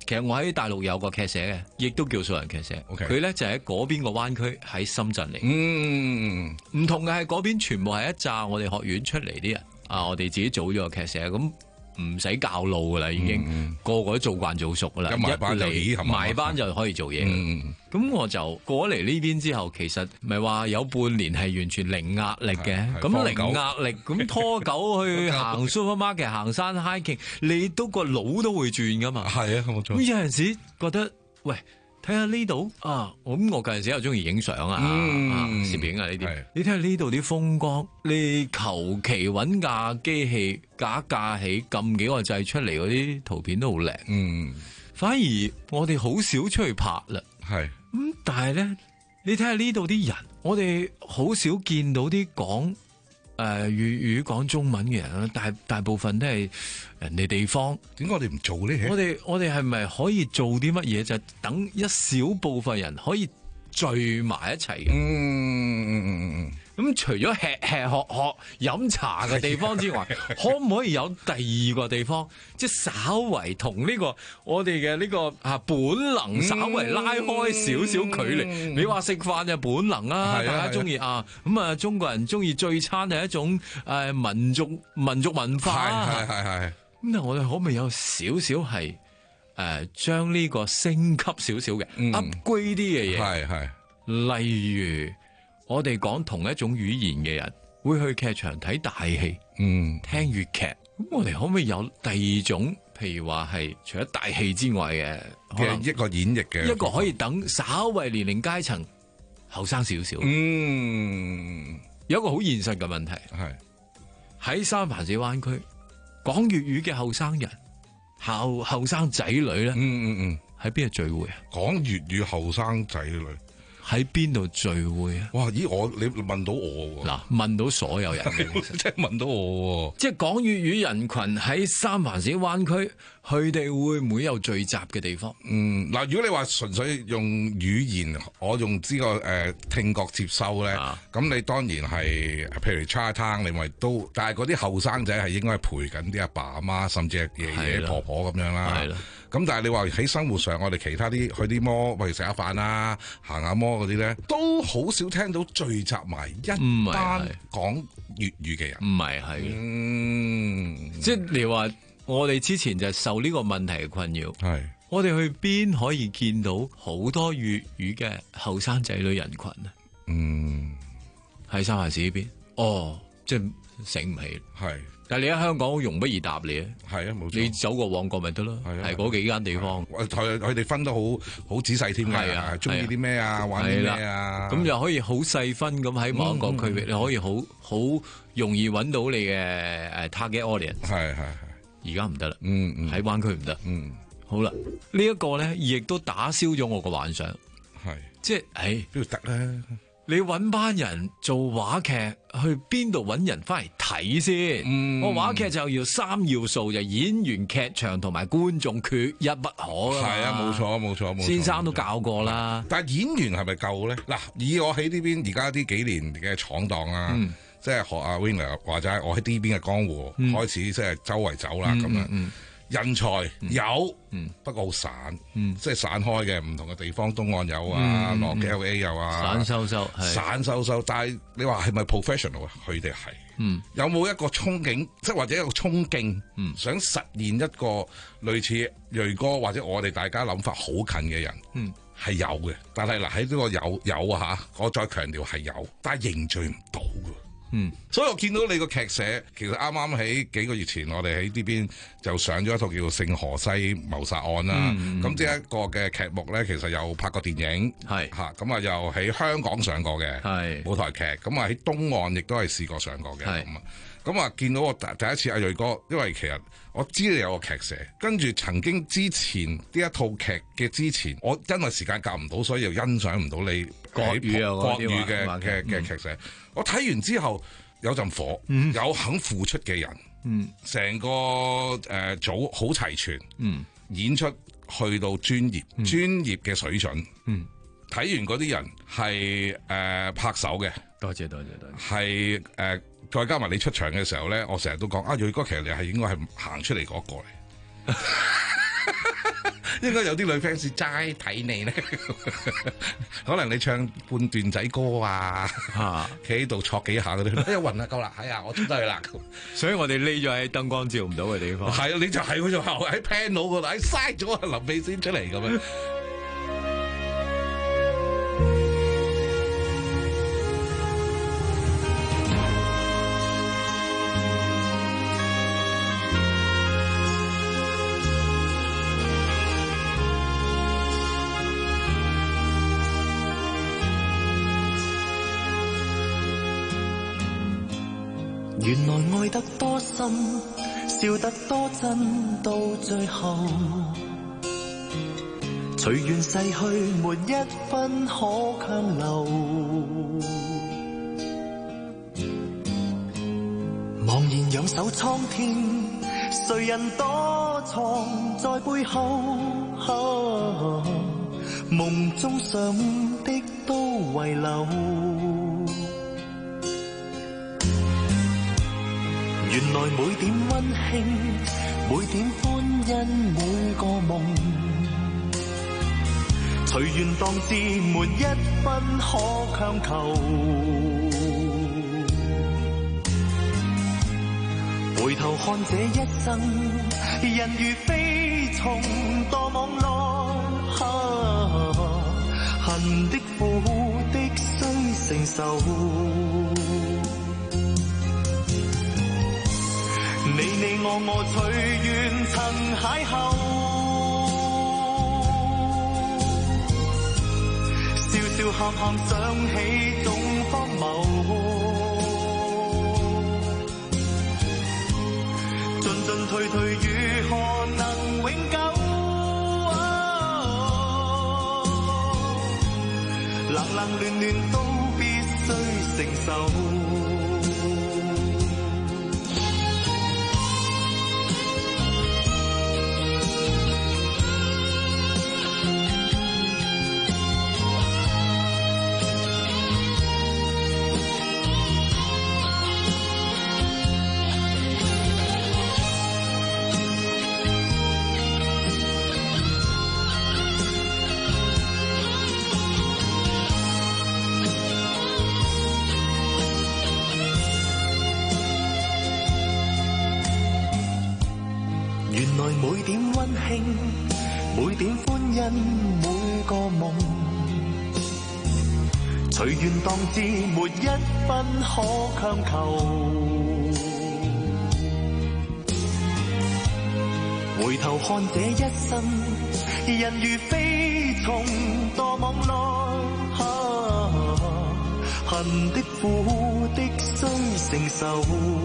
P: 其實我喺大陸有個劇社嘅，亦都叫素人劇社。佢、okay. 咧就喺嗰邊個灣區喺深圳嚟。
Q: 嗯，
P: 唔同嘅係嗰邊全部係一紮我哋學院出嚟啲人啊，我哋自己組咗個劇社咁。唔使教路噶啦，已經、嗯、個個都做慣做熟噶啦，一埋班就埋班就可以做嘢。咁、嗯、我就過嚟呢邊之後，其實咪話有半年係完全零壓力嘅。咁零壓力，咁拖狗去行 supermarket、行山 hiking， 你都個腦都會轉噶嘛。係啊，冇錯。咁有陣時覺得，喂。睇下呢度啊，咁我嗰陣時又中意影相啊，攝影啊呢啲。你睇下呢度啲風光，你求其揾架機器架架起撳幾個掣出嚟，嗰啲圖片都好靚。嗯，反而我哋好少出去拍啦。係咁、嗯，但係咧，你睇下呢度啲人，我哋好少見到啲講誒粵語講中文嘅人啦，大大部分都係人哋地方。點解我哋唔做呢？我哋我哋係咪可以做啲乜嘢？就等一小部分人可以聚埋一齊嘅。嗯嗯嗯嗯。咁除咗吃吃喝喝飲茶嘅地方之外，可唔可以有第二個地方，即係稍為同呢個我哋嘅呢個啊本能稍為拉開少少距離？嗯、你話食飯就本能啊，大家中意啊，咁啊中國人中意聚餐係一種誒民族民族文化啊，係係係。咁啊，我哋可唔可以有少少係誒將呢個升級少少嘅 upgrade 啲嘅嘢？係係，例如。我哋講同一種語言嘅人會去劇場睇大戲，嗯，聽粵劇。咁我哋可唔可以有第二種，譬如話係除咗大戲之外嘅嘅一個演繹嘅，一個可以等稍為年齡階層後生少少。嗯，有一個好現實嘅問題係喺三藩市灣區講粵語嘅後生人、後後生仔女咧，嗯嗯嗯，喺邊度聚會啊？講粵語後生仔女。喺邊度聚會啊？哇！咦，我你問到我嗱，問到所有人嘅，即係問到我，即係講粵語人群喺三藩市灣區，佢哋會唔會有聚集嘅地方？嗯，嗱，如果你話純粹用語言，我用呢個誒聽覺接收咧，咁、啊、你當然係，譬如 Chinatown，你咪都，但係嗰啲後生仔係應該係陪緊啲阿爸阿媽，甚至係爺爺婆婆咁樣啦。係啦。咁但係你話喺生活上，我哋其他啲去啲摩，譬如食下飯啊、行下摩嗰啲咧，都好少聽到聚集埋一班講粵語嘅人。唔係係，嗯，即係你話我哋之前就受呢個問題嘅困擾。係，我哋去邊可以見到好多粵語嘅後生仔女人群啊？嗯，喺三藩市呢邊，哦，即係醒唔起。係。但係你喺香港好容不易答你啊，係啊，冇錯，你走過旺角咪得咯，係嗰幾間地方，佢佢哋分得好好仔細添㗎，係啊，中意啲咩啊，玩啲咩啊，咁就可以好細分咁喺某一個區域，你可以好好容易揾到你嘅誒 target audience，係係係，而家唔得啦，嗯嗯，喺灣區唔得，嗯，好啦，呢一個咧亦都打消咗我個幻想，係，即係誒邊度得咧？你揾班人做話劇，去邊度揾人翻嚟睇先？嗯、我話劇就要三要素，就演員、劇場同埋觀眾，缺一不可。係啊，冇錯冇錯冇錯。先生都教過啦。但係演員係咪夠咧？嗱，以我喺呢邊而家呢幾年嘅闖蕩啊，嗯、即係學阿 Winner 或者我喺呢邊嘅江湖、嗯、開始即係周圍走啦咁樣。嗯嗯人才有，嗯、不過好散，嗯、即係散開嘅，唔同嘅地方，東岸有啊，落 L A 有啊，散收收，散收收。但係你話係咪 professional 啊？佢哋係，有冇一個憧憬，即係或者一個衝勁，嗯、想實現一個類似銳哥或者我哋大家諗法好近嘅人，係、嗯、有嘅。但係嗱喺呢個有有啊嚇，我再強調係有，但係凝聚唔到㗎。嗯，所以我見到你個劇社，其實啱啱喺幾個月前，我哋喺呢邊就上咗一套叫做《聖荷西謀殺案》啦。咁呢一個嘅劇目咧，其實又拍過電影，係嚇，咁啊又喺香港上過嘅，係舞台劇。咁啊喺東岸亦都係試過上過嘅。咁啊，咁啊見到我第第一次阿銳哥，因為其實我知你有個劇社，跟住曾經之前呢一套劇嘅之前，我因為時間夾唔到，所以又欣賞唔到你國語啊國語嘅嘅嘅劇社。我睇完之後有陣火，嗯、有肯付出嘅人，成、嗯、個誒、呃、組好齊全，嗯、演出去到專業，專、嗯、業嘅水準。睇、嗯、完嗰啲人係誒、呃、拍手嘅，多謝多謝多謝。係誒、呃、再加埋你出場嘅時候咧，我成日都講啊，銳哥其實你係應該係行出嚟嗰個嚟。
Q: 應該有啲女 fans 齋睇你咧，可能你唱半段仔歌啊，企喺度戳幾下嗰啲，哎呀暈啊夠啦，哎呀我出得去啦，
P: 所以我哋匿咗喺燈光照唔到嘅地方。
Q: 係啊，你就係嗰度喺 panel 嗰度，喺嘥咗啊臨尾先出嚟咁樣。
N: 原來愛得多深，笑得多真，到最後隨緣逝去，沒一分可強留。茫然仰首蒼天，誰人躲藏在背後？啊、夢中想的都遺留。原來每點溫馨，每點歡欣，每個夢，隨緣當至，沒一分可強求。回頭看這一生，人如飛蟲墮網內，啊，恨的苦的須承受。你你我我隨緣曾邂逅，笑笑喊喊想起總荒謬，進進退退如何能永久？冷冷暖暖都必須承受。每點溫馨，每點歡欣，每個夢，隨緣當至，沒一分可強求。回頭看這一生，人如飛蟲墮網內，啊，恨的苦的須承受。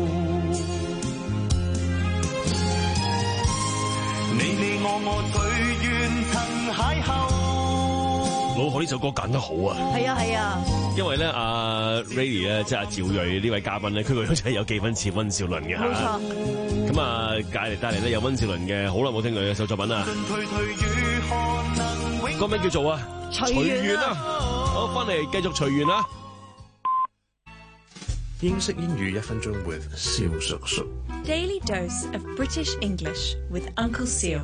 N: 你你我我隨緣曾邂逅。
A: 老何呢首歌揀得好啊！
B: 係啊係啊，
A: 因為咧阿 Rady 咧即係阿趙睿呢位嘉賓咧，佢個樣真係有幾分似溫兆倫嘅嚇。
B: 冇錯。
A: 咁啊，帶嚟帶嚟咧有溫兆倫嘅好耐冇聽佢嘅首作品啊。歌名叫做啊隨緣啊，好翻嚟繼續隨緣啊！
O: 英式英語一分鐘 with 蕭叔叔。
G: Daily dose of British English with Uncle Seal.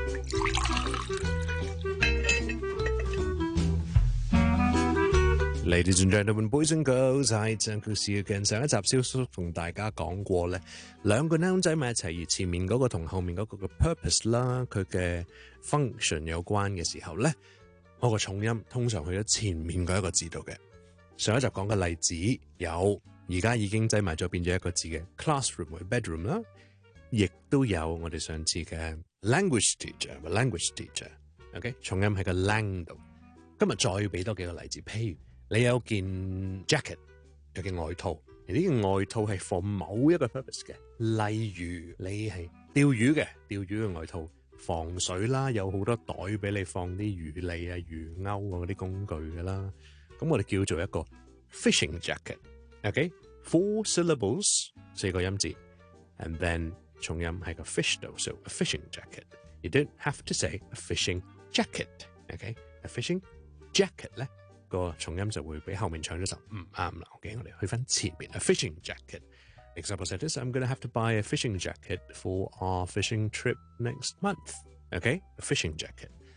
O: Ladies and gentlemen, boys and girls, it's Uncle Seal again. 上一集蕭叔叔同大家講過咧，兩個 noun 仔埋一齊，而前面嗰個同後面嗰個嘅 purpose 啦，佢嘅 function 有關嘅時候咧，我個重音通常去咗前面嗰一個字度嘅。上一集講嘅例子有。而家已經擠埋咗變咗一個字嘅 classroom 或 bedroom 啦，亦都有我哋上次嘅 language teacher 或 language teacher。OK， 重音喺個 lang 度。今日再俾多幾個例子，譬如你有件 jacket 有件外套，而呢件外套係 for 某一個 purpose 嘅，例如你係釣魚嘅，釣魚嘅外套防水啦，有好多袋俾你放啲魚餌啊、魚鈎啊嗰啲工具㗎啦。咁我哋叫做一個 fishing jacket。OK， four syllables， 四個音字 ，and then 重音係個 fish 度 ，so a fishing jacket。You don't have to say a fishing jacket。OK，a fishing jacket 咧個重音就會俾後面唱咗就唔啱啦。OK， 我哋去翻前面 a fishing jacket。Example sentence: I'm going to have to buy a fishing jacket for our fishing trip next month. OK，a fishing jacket。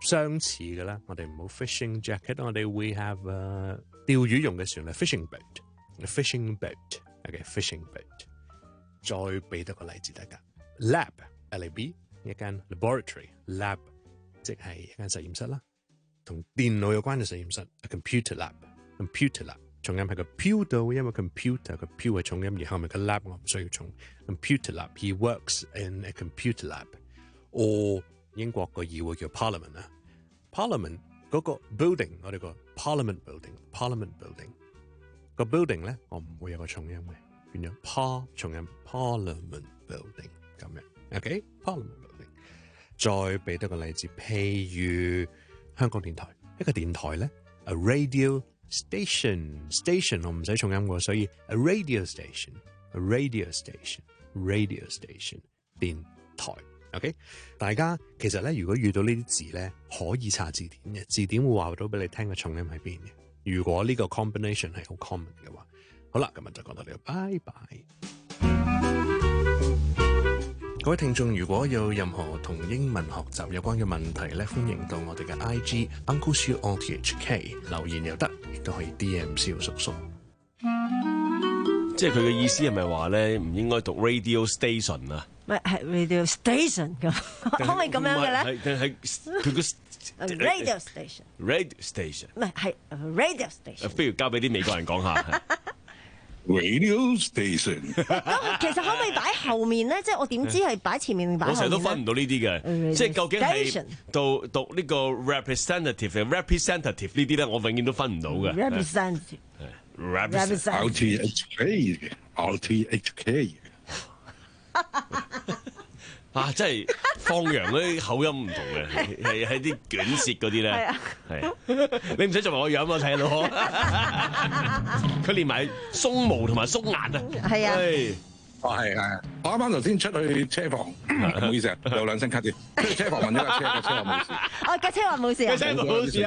O: 相似嘅啦。我哋唔好 fishing jacket， 我哋 we have 誒、uh, 釣魚用嘅船係 fishing boat，fishing boat，ok，fishing boat。再俾多個例子大家 ，lab，L A B， 一間 laboratory，lab 即係一間實驗室啦，同電腦有關嘅實驗室 ，a computer lab，computer lab。重音係個 Q 度，因為 computer 個 Q 係重音，而後面個 lab 我唔需要重。computer lab，he works in a computer lab。or 英國個議會叫 parliament 啊 ，parliament 嗰個 building 我哋個 parliament building，parliament building 個 building 咧，我唔會有個重音嘅，變咗 par 重音 parliament building 咁樣 ，OK，parliament building。再俾多個例子，譬如香港電台一個電台咧 ，a radio station station 我唔使重音嘅，所以 a radio station a radio station radio station 電台。OK， 大家其實咧，如果遇到呢啲字咧，可以查字典嘅，字典會話到俾你聽個重音喺邊嘅。如果呢個 combination 係好 common 嘅話，好啦，今日就講到呢度，拜拜。各位聽眾，如果有任何同英文學習有關嘅問題咧，歡迎到我哋嘅 I G Uncle Siu O T H K 留言又得，亦都可以 D M 蕭叔叔。
A: 即係佢嘅意思係咪話咧唔應該讀 radio station 啊？
B: 唔係係 radio station 咁，可唔可以咁樣嘅咧？
A: 定係佢個
B: radio station，radio
A: station
B: 唔係係 radio station。
A: 不如交俾啲美國人講下
Q: radio station。
B: 咁其實可唔可以擺後面咧？即係我點知係擺前面定擺後面？
A: 我成日都分唔到呢啲嘅，即係究竟係讀讀呢個 representative、representative 呢啲咧，我永遠都分唔到嘅。
B: representative。
Q: R T H K R T H K
A: 啊，真係放羊嗰啲口音唔同嘅，係係啲捲舌嗰啲咧，係你唔使做埋我樣我睇到，佢連埋鬆毛同埋鬆牙啊，
B: 係啊。
Q: 哦，係係，我啱啱頭先出去車房，唔好意思啊，有兩聲卡啲，出去車房問咗架車，架車話冇事。
B: 哦，架車話冇事啊，
A: 架車冇事啊，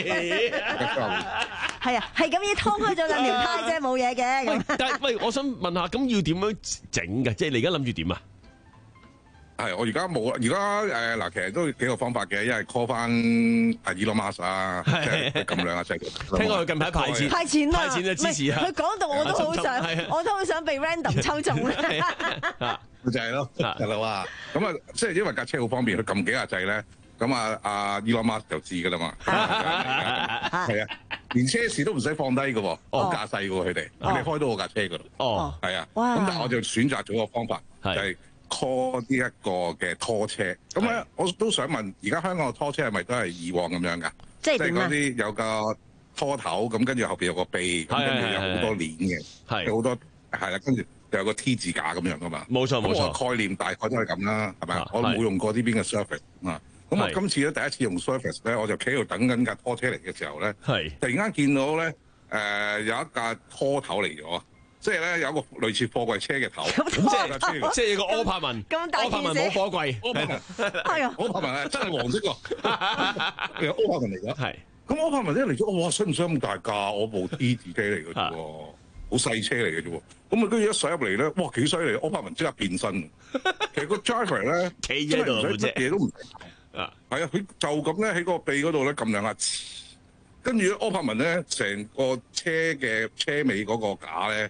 B: 係啊，係咁要拖開咗兩條胎啫，冇嘢嘅。
A: 喂，但係喂，我想問下，咁要點樣整嘅？即係你而家諗住點啊？
Q: 係，我而家冇啊，而家誒嗱，其實都幾個方法嘅，一係 call 翻阿 Elon Musk 啊，即係撳兩下掣。
A: 聽講佢近排派錢，
B: 派錢啦，
A: 派錢就支持啊！
B: 佢講到我都好想，我都好想被 random 抽中咧。
Q: 就係咯，大佬啊！咁啊，即係因為架車好方便，佢撳幾下掣咧，咁啊阿 Elon Musk 就知噶啦嘛。係啊，連車匙都唔使放低嘅喎，好架勢嘅喎，佢哋佢哋開到我架車噶啦。哦，係啊。咁但係我就選擇咗個方法，就係 call 呢一個嘅拖車。咁咧，我都想問，而家香港嘅拖車係咪都係以往咁樣㗎？即係嗰啲有個拖頭，咁跟住後邊有個臂，咁跟住有好多鏈嘅，有好多係啦，跟住就有個 T 字架咁樣噶嘛。
A: 冇錯冇錯。
Q: 個概念大概都係咁啦，係咪？我冇用過呢邊嘅 Surface 啊。咁我今次咧第一次用 Surface 咧，我就企喺度等緊架拖車嚟嘅時候咧，突然間見到咧誒有一架拖頭嚟咗。即係咧有一個類似貨櫃車嘅頭，即係
A: 即係有個柯柏文，柯柏文冇貨櫃，柯柏文
B: 係啊，
Q: 柯柏文係真係黃色喎，係柯柏文嚟㗎。係咁柯柏文咧嚟咗，哇！使唔使咁大架？我部 T 字機嚟㗎啫喎，好細車嚟嘅啫喎。咁啊，跟住一上入嚟咧，哇！幾犀利！柯柏文即刻變身。其實個 driver 咧，
A: 企喺度
Q: 唔使乜嘢都唔啊，係啊，佢就咁咧喺個臂嗰度咧撳兩下，跟住柯柏文咧成個車嘅車尾嗰個架咧。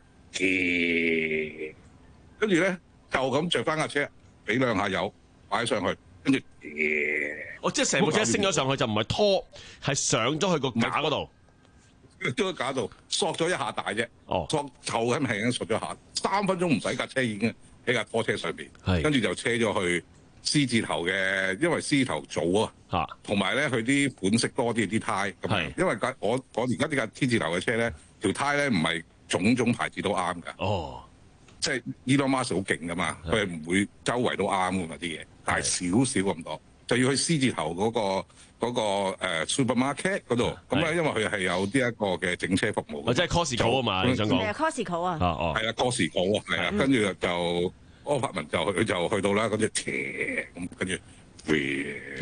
Q: 跟住咧就咁着翻架車，俾兩下油擺上去，跟住，
A: 我即係成部車升咗上去就唔係拖，係上咗去個架嗰度，
Q: 喺個架度索咗一下大啫。哦，索就咁係咁索咗下，三分鐘唔使架車已經喺架拖車上邊，跟住就車咗去 C 字頭嘅，因為 C 字頭早啊，嚇，同埋咧佢啲款式多啲啲胎，咁因為架我我而家呢架 T 字頭嘅車咧，條胎咧唔係。種種牌子都啱㗎，哦，即係 Elon Musk 好勁㗎嘛，佢係唔會周圍都啱㗎嘛啲嘢，但係少少咁多，就要去 C 字頭嗰、嗰個嗰、嗰個呃、supermarket 嗰度，咁咧因為佢係有呢一個嘅整車服務，
A: 我即係 Costco 啊嘛，你想講？
B: 係啊 Costco 啊，
Q: 哦，係啊 Costco 啊，係啊，跟住就柯柏文就佢就去到啦，跟住斜咁跟住。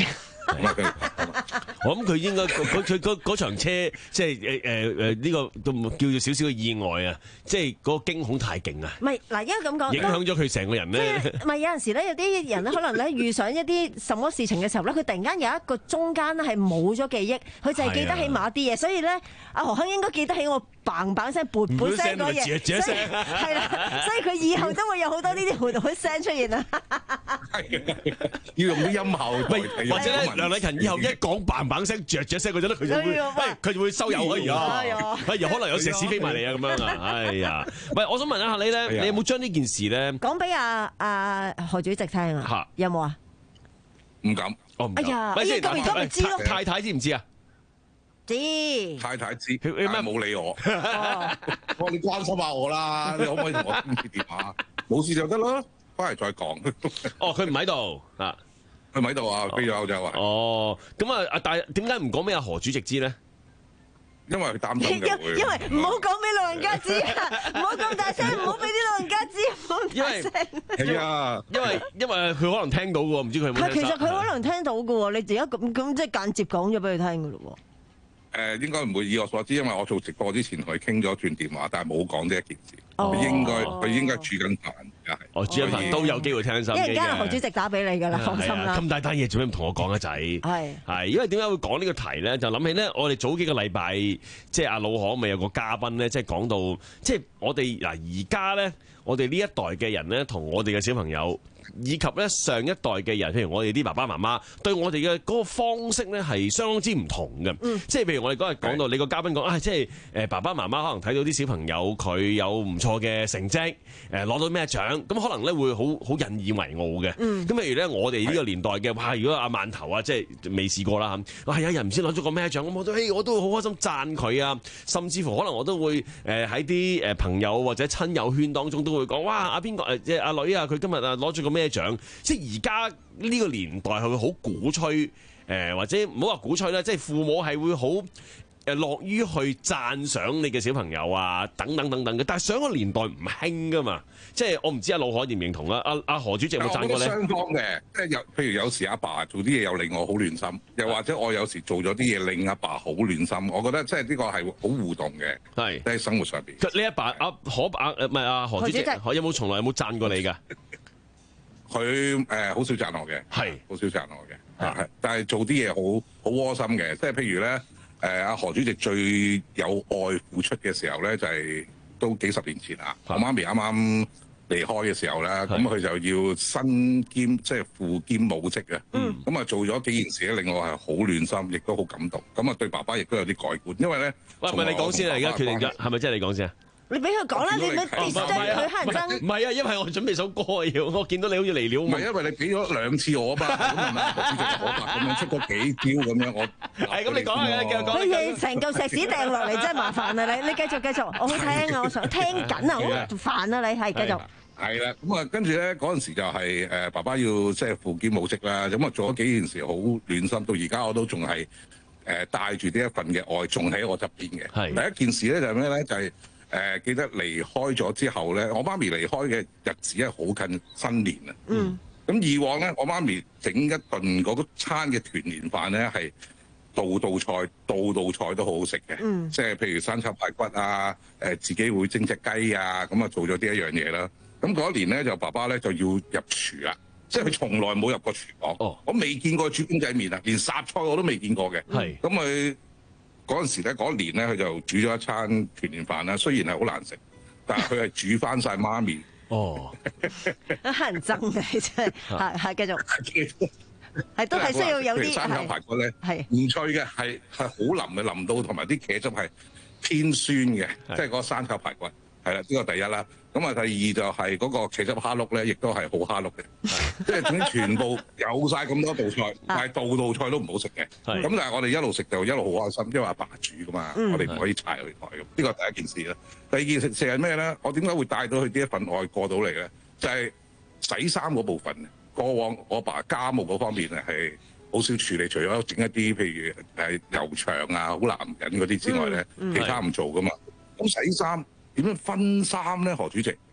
A: 我諗佢應該佢佢嗰嗰場車即係誒誒誒呢個都叫做少少嘅意外啊！即係嗰個驚恐太勁啊！
B: 唔係嗱，因為咁講，
A: 影響咗佢成個人咧。
B: 唔係有陣時咧，有啲人咧可能咧遇上一啲什麼事情嘅時候咧，佢突然間有一個中間咧係冇咗記憶，佢就係記得起某啲嘢，所以咧阿何鏗應該記得起我嘭嘭聲、啵啵聲嗰嘢，係啦，所以佢以後都會有好多呢啲活動聲出現啊！
Q: 要用啲音效，
A: 或者咧梁禮勤以後一講嘭嘭聲、嚼嚼聲嗰陣咧，佢就會，佢就會收油啊！而家，係可能有石屎飛埋嚟啊！咁樣啊，哎呀，唔係，我想問一下你咧，你有冇將呢件事咧
B: 講俾阿阿何主席聽啊？有冇啊？
Q: 唔敢，
B: 我唔敢。哎呀，咁而家咪知咯。
A: 太太知唔知啊？
B: 知。
Q: 太太知，佢咩冇理我。我你關心下我啦，你可唔可以同我傾啲電話？冇事就得啦，翻嚟再講。
A: 哦，佢唔喺度啊。
Q: 佢唔喺度啊，飛咗歐洲啊。
A: 哦，咁啊，但係點解唔講俾阿何主席知咧？
Q: 因為佢擔心嘅會。
B: 因為唔好講俾老人家知啊，唔好咁大聲，唔好俾啲老人家知，唔好大聲。
Q: 係啊，
A: 因為因為佢可能聽到嘅喎，唔知佢有冇聽到。
B: 係，其實佢可能聽到嘅喎，你而家咁咁即係間接講咗俾佢聽嘅咯喎。
Q: 誒應該唔會，以我所知，因為我做直播之前同佢傾咗段電話，但係冇講呢一件事。佢、哦、應該佢應該煮緊飯，而家係。哦，煮緊飯都有機會聽收音機嘅。一陣間何主席打俾你㗎啦，放心啦。咁大單嘢做咩唔同我講啊，仔？係係，因為點解會講呢個題咧？就諗起咧，我哋早幾個禮拜，即係阿老何咪有個嘉賓咧，即係講到，即係我哋嗱而家咧，我哋呢一代嘅人咧，同我哋嘅小朋友。以及咧上一代嘅人，譬如我哋啲爸爸媽媽，對我哋嘅嗰個方式咧係相當之唔同嘅。嗯、即係譬如我哋嗰日講到你個嘉賓講啊，即係誒爸爸媽媽可能睇到啲小朋友佢有唔錯嘅成績，誒攞到咩獎，咁可能咧會好好引以為傲嘅。咁、嗯、譬如咧我哋呢個年代嘅，哇！如果阿饅頭啊，即係未試過啦嚇，係有人唔知攞咗個咩獎，咁我都誒我都好開心讚佢啊，甚至乎可能我都會誒喺啲誒朋友或者親友圈當中都會講，哇！阿邊個誒即係阿女啊，佢今日啊攞咗個咩獎？即係而家呢個年代係會好鼓吹，誒、呃、或者唔好話鼓吹啦，即係父母係會好誒樂於去讚賞你嘅小朋友啊，等等等等嘅。但係上個年代唔興噶嘛，即係我唔知阿老何認唔認同啦。阿、啊、阿何主席有冇讚過咧？ 雙方嘅，即係有譬如有時阿爸，爸做啲嘢又令我好暖心，又或者我有時做咗啲嘢令阿爸好暖心。我覺得即係呢個係好互動嘅，係喺生活上邊。你阿爸阿何阿唔係阿何主席，有冇從來有冇讚過你㗎？
C: 佢誒好少讚我嘅，係好少讚我嘅，係，但係做啲嘢好好窩心嘅，即係譬如咧誒阿何主席最有愛付出嘅時候咧，就係、是、都幾十年前啦。我媽咪啱啱離開嘅時候咧，咁佢就要身兼即係父兼母職嘅，咁啊做咗幾件事咧，令我係好暖心，亦都好感動。咁啊對爸爸亦都有啲改觀，因為咧，
A: 喂，唔係你講先啊，而家決定咗，係咪真係你講先啊？
B: 你俾佢講啦，你你跌咗佢黑人憎。
A: 唔係啊，因為我準備首歌啊要，我見到你好似嚟了。
C: 唔係因為你俾咗兩次我啊嘛，咁係咪？何主席可白咁樣出咗幾招咁樣，我
A: 係咁你講啊，繼續講。
B: 佢成嚿石屎掟落嚟真係麻煩啊！你你繼續繼續，我好聽啊，我想聽緊啊，好煩啊！你係繼續。
C: 係啦，咁啊跟住咧嗰陣時就係誒爸爸要即係父兼母職啦，咁啊做咗幾件事好暖心，到而家我都仲係誒帶住呢一份嘅愛，仲喺我側邊嘅。係第一件事咧就係咩咧？就係。誒、呃、記得離開咗之後咧，我媽咪離開嘅日子係好近新年啊。嗯。咁以往咧，我媽咪整一頓嗰餐嘅團年飯咧，係道道菜，道道菜都好好食嘅。嗯。即係譬如生炒排骨啊，誒、呃、自己會蒸隻雞啊，咁啊做咗呢一樣嘢啦。咁嗰一年咧，就爸爸咧就要入廚啦，即係佢從來冇入過廚房。哦。我未見過煮公仔麵啊，連霎菜我都未見過嘅。係。咁佢。嗰陣時咧，嗰一年咧，佢就煮咗一餐團年飯啦。雖然係好難食，但係佢係煮翻晒媽咪。哦，
B: 乞人憎嘅真係，係係繼續，係都係需要有啲。
C: 生炒排骨咧係唔脆嘅，係係好腍嘅，腍到同埋啲茄汁係偏酸嘅，即係嗰個生炒排骨係啦，呢個第一啦。咁啊，第二就係嗰個茄汁蝦碌咧，亦都係好蝦碌嘅，即係總之全部有晒咁多道菜，但係道道菜都唔好食嘅。咁但係我哋一路食就一路好開心，因為阿爸煮噶嘛，我哋唔可以柴佢台咁。呢個第一件事啦。第二件事係咩咧？我點解會帶到佢呢一份愛過到嚟咧？就係、是、洗衫嗰部分。過往我爸家務嗰方面係好少處理，除咗整一啲譬如誒油牆啊、好男人嗰啲之外咧，其他唔做噶嘛。咁洗衫。點樣分衫咧？何主席，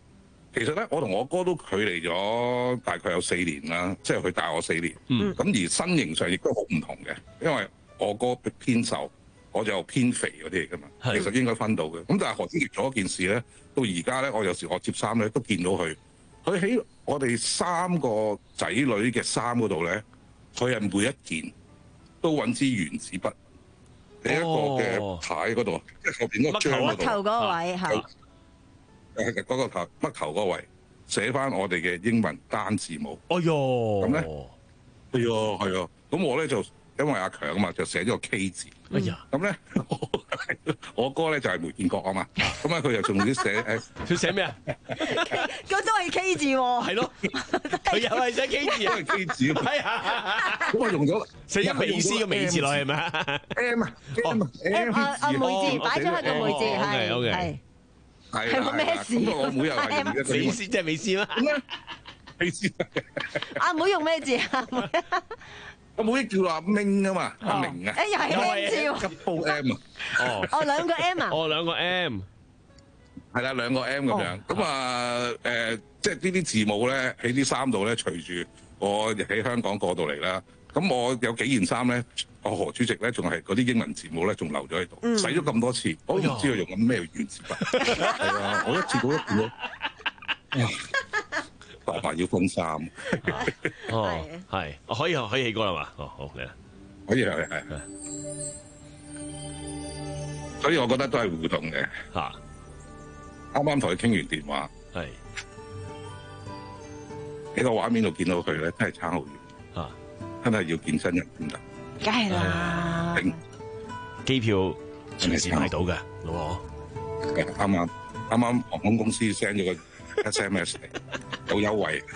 C: 其實咧，我同我哥都距離咗大概有四年啦，即係佢大我四年。
A: 嗯。
C: 咁而身形上亦都好唔同嘅，因為我哥偏瘦，我就偏肥嗰啲嚟㗎嘛。其實應該分到嘅。咁但係何天傑做一件事咧，到而家咧，我有時我接衫咧都見到佢，佢喺我哋三個仔女嘅衫嗰度咧，佢係每一件都揾支原子筆喺一個嘅牌嗰度，即係後邊嗰個章嗰度。
B: 頭嗰個位係。
C: 誒嗰個頭乜頭嗰位寫翻我哋嘅英文單字母。
A: 哎呦，
C: 咁咧，哎呦，係啊，咁我咧就因為阿強啊嘛，就寫咗個 K 字。
A: 哎呀，
C: 咁咧我哥咧就係梅建國啊嘛，咁啊佢又仲要寫誒，
A: 佢寫咩啊？
B: 嗰都係 K 字喎。
A: 係咯，佢又係寫 K 字啊。
C: 都係 K 字。係啊，咁我用咗
A: 寫咗美斯嘅美字落去係咪啊
C: ？M 啊，M 啊，M
B: 啊啊梅字擺咗喺個梅字係係。
C: 係
B: 係咩事？
C: 咁我妹又係用嘅
A: 美斯，即係美斯啦。
C: 美斯。
B: 阿妹用咩字啊？
C: 阿妹叫阿明啊嘛，阿明啊。
B: 誒又係 M 字喎。
C: 急煲 M 啊。
A: 哦。
B: 哦兩個 M 啊。
A: 哦兩個 M。
C: 係啦，兩個 M 咁樣。咁啊誒，即係呢啲字母咧喺啲衫度咧，隨住我喺香港過到嚟啦。咁我有幾件衫咧，我何主席咧仲係嗰啲英文字母咧，仲留咗喺度，洗咗咁多次，我都唔知佢用緊咩原子筆。係啊，我一次過一見到，爸爸要分衫。
A: 哦，係，可以可以起歌啦嘛？哦，好嚟啦，
C: 可以係係。所以我覺得都係互動嘅
A: 嚇。
C: 啱啱同佢傾完電話，
A: 係
C: 喺個畫面度見到佢咧，真係差好遠
A: 嚇。
C: 真係要見真人先得，
B: 梗係啦。
A: 機票隨時買到嘅，老
C: 啱啱啱啱航空公司 send 咗個 S M S 嚟，有優惠。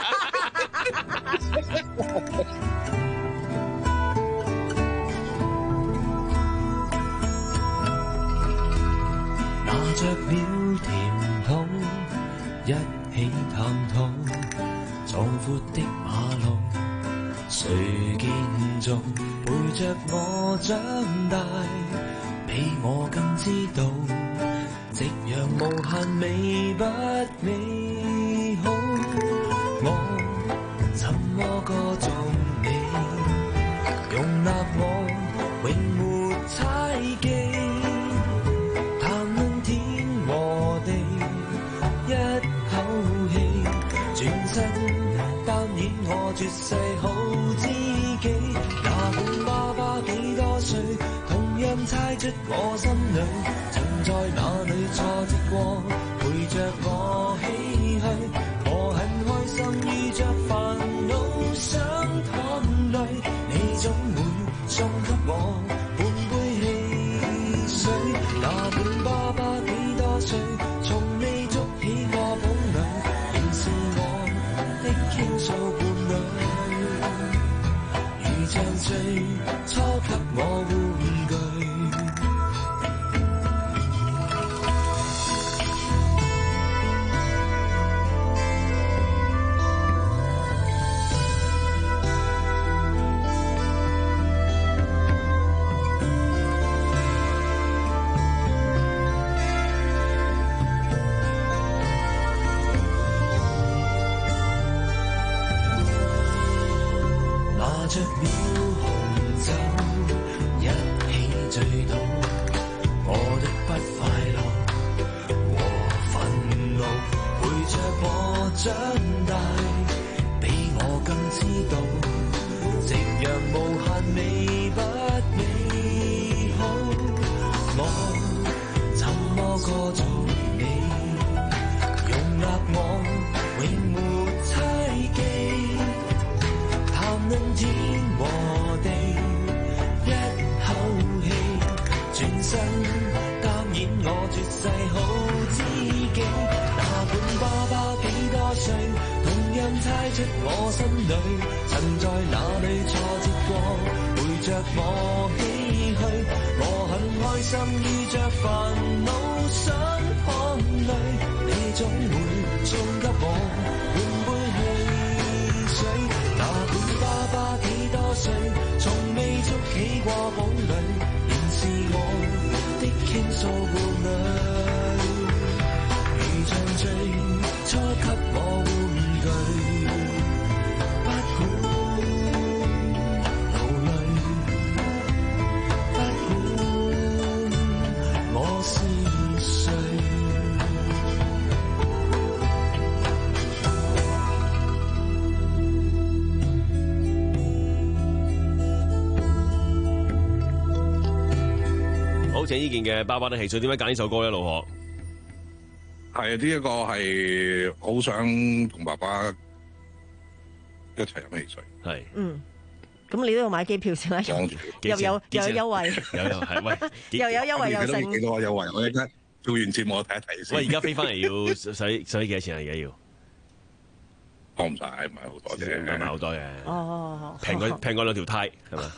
N: 拿着了甜筒，一起探討壯闊的馬路。誰見縱陪着我長大，比我更知道夕陽無限美不美好。我怎麼歌頌你，容納我永沒猜忌，談論天和地，一口氣轉身擔演我絕世好知己。哪管爸爸幾多歲，同樣猜出我心裏曾在哪裏挫折過，陪着我唏噓。我很開心遇着煩惱想淌淚，你總會送給我半杯汽水。哪管爸爸幾多歲，從未捉起過捧女，仍是我的傾訴伴侶。如像最初給我玩具。拿着了紅酒，一起醉倒，我的不快樂和憤怒，陪着我長大，比我更知道夕陽無限美不美好。我怎麼歌頌你，容納我永沒猜忌，談論天和地，一口氣轉身擔演我絕世好知己。哪管爸爸幾多歲，同樣猜出我心裏曾在哪裏挫折過，陪着我唏噓。我很開心遇着煩惱想淌淚，你總會送給我半杯汽水。哪管爸爸幾多歲，從未捉起過捧女，仍是我的傾訴伴侶。如像最初
A: 鄭伊健嘅《爸爸的汽水》，點解揀呢首歌咧？老何
Q: 係呢一個係好想同爸爸一齊飲汽水。
A: 係
B: 嗯。咁你都要買機票先啦，又有又有優惠，
A: 有有係喂，
B: 又有優惠又剩。
Q: 幾多優惠？我而家做完節目我睇一睇先。
A: 喂，而家飛翻嚟要使使幾多錢啊？而家要？
Q: 我唔使，唔係好多啫，
A: 唔係好多嘅。
B: 哦，
A: 平過平過兩條呔係嘛？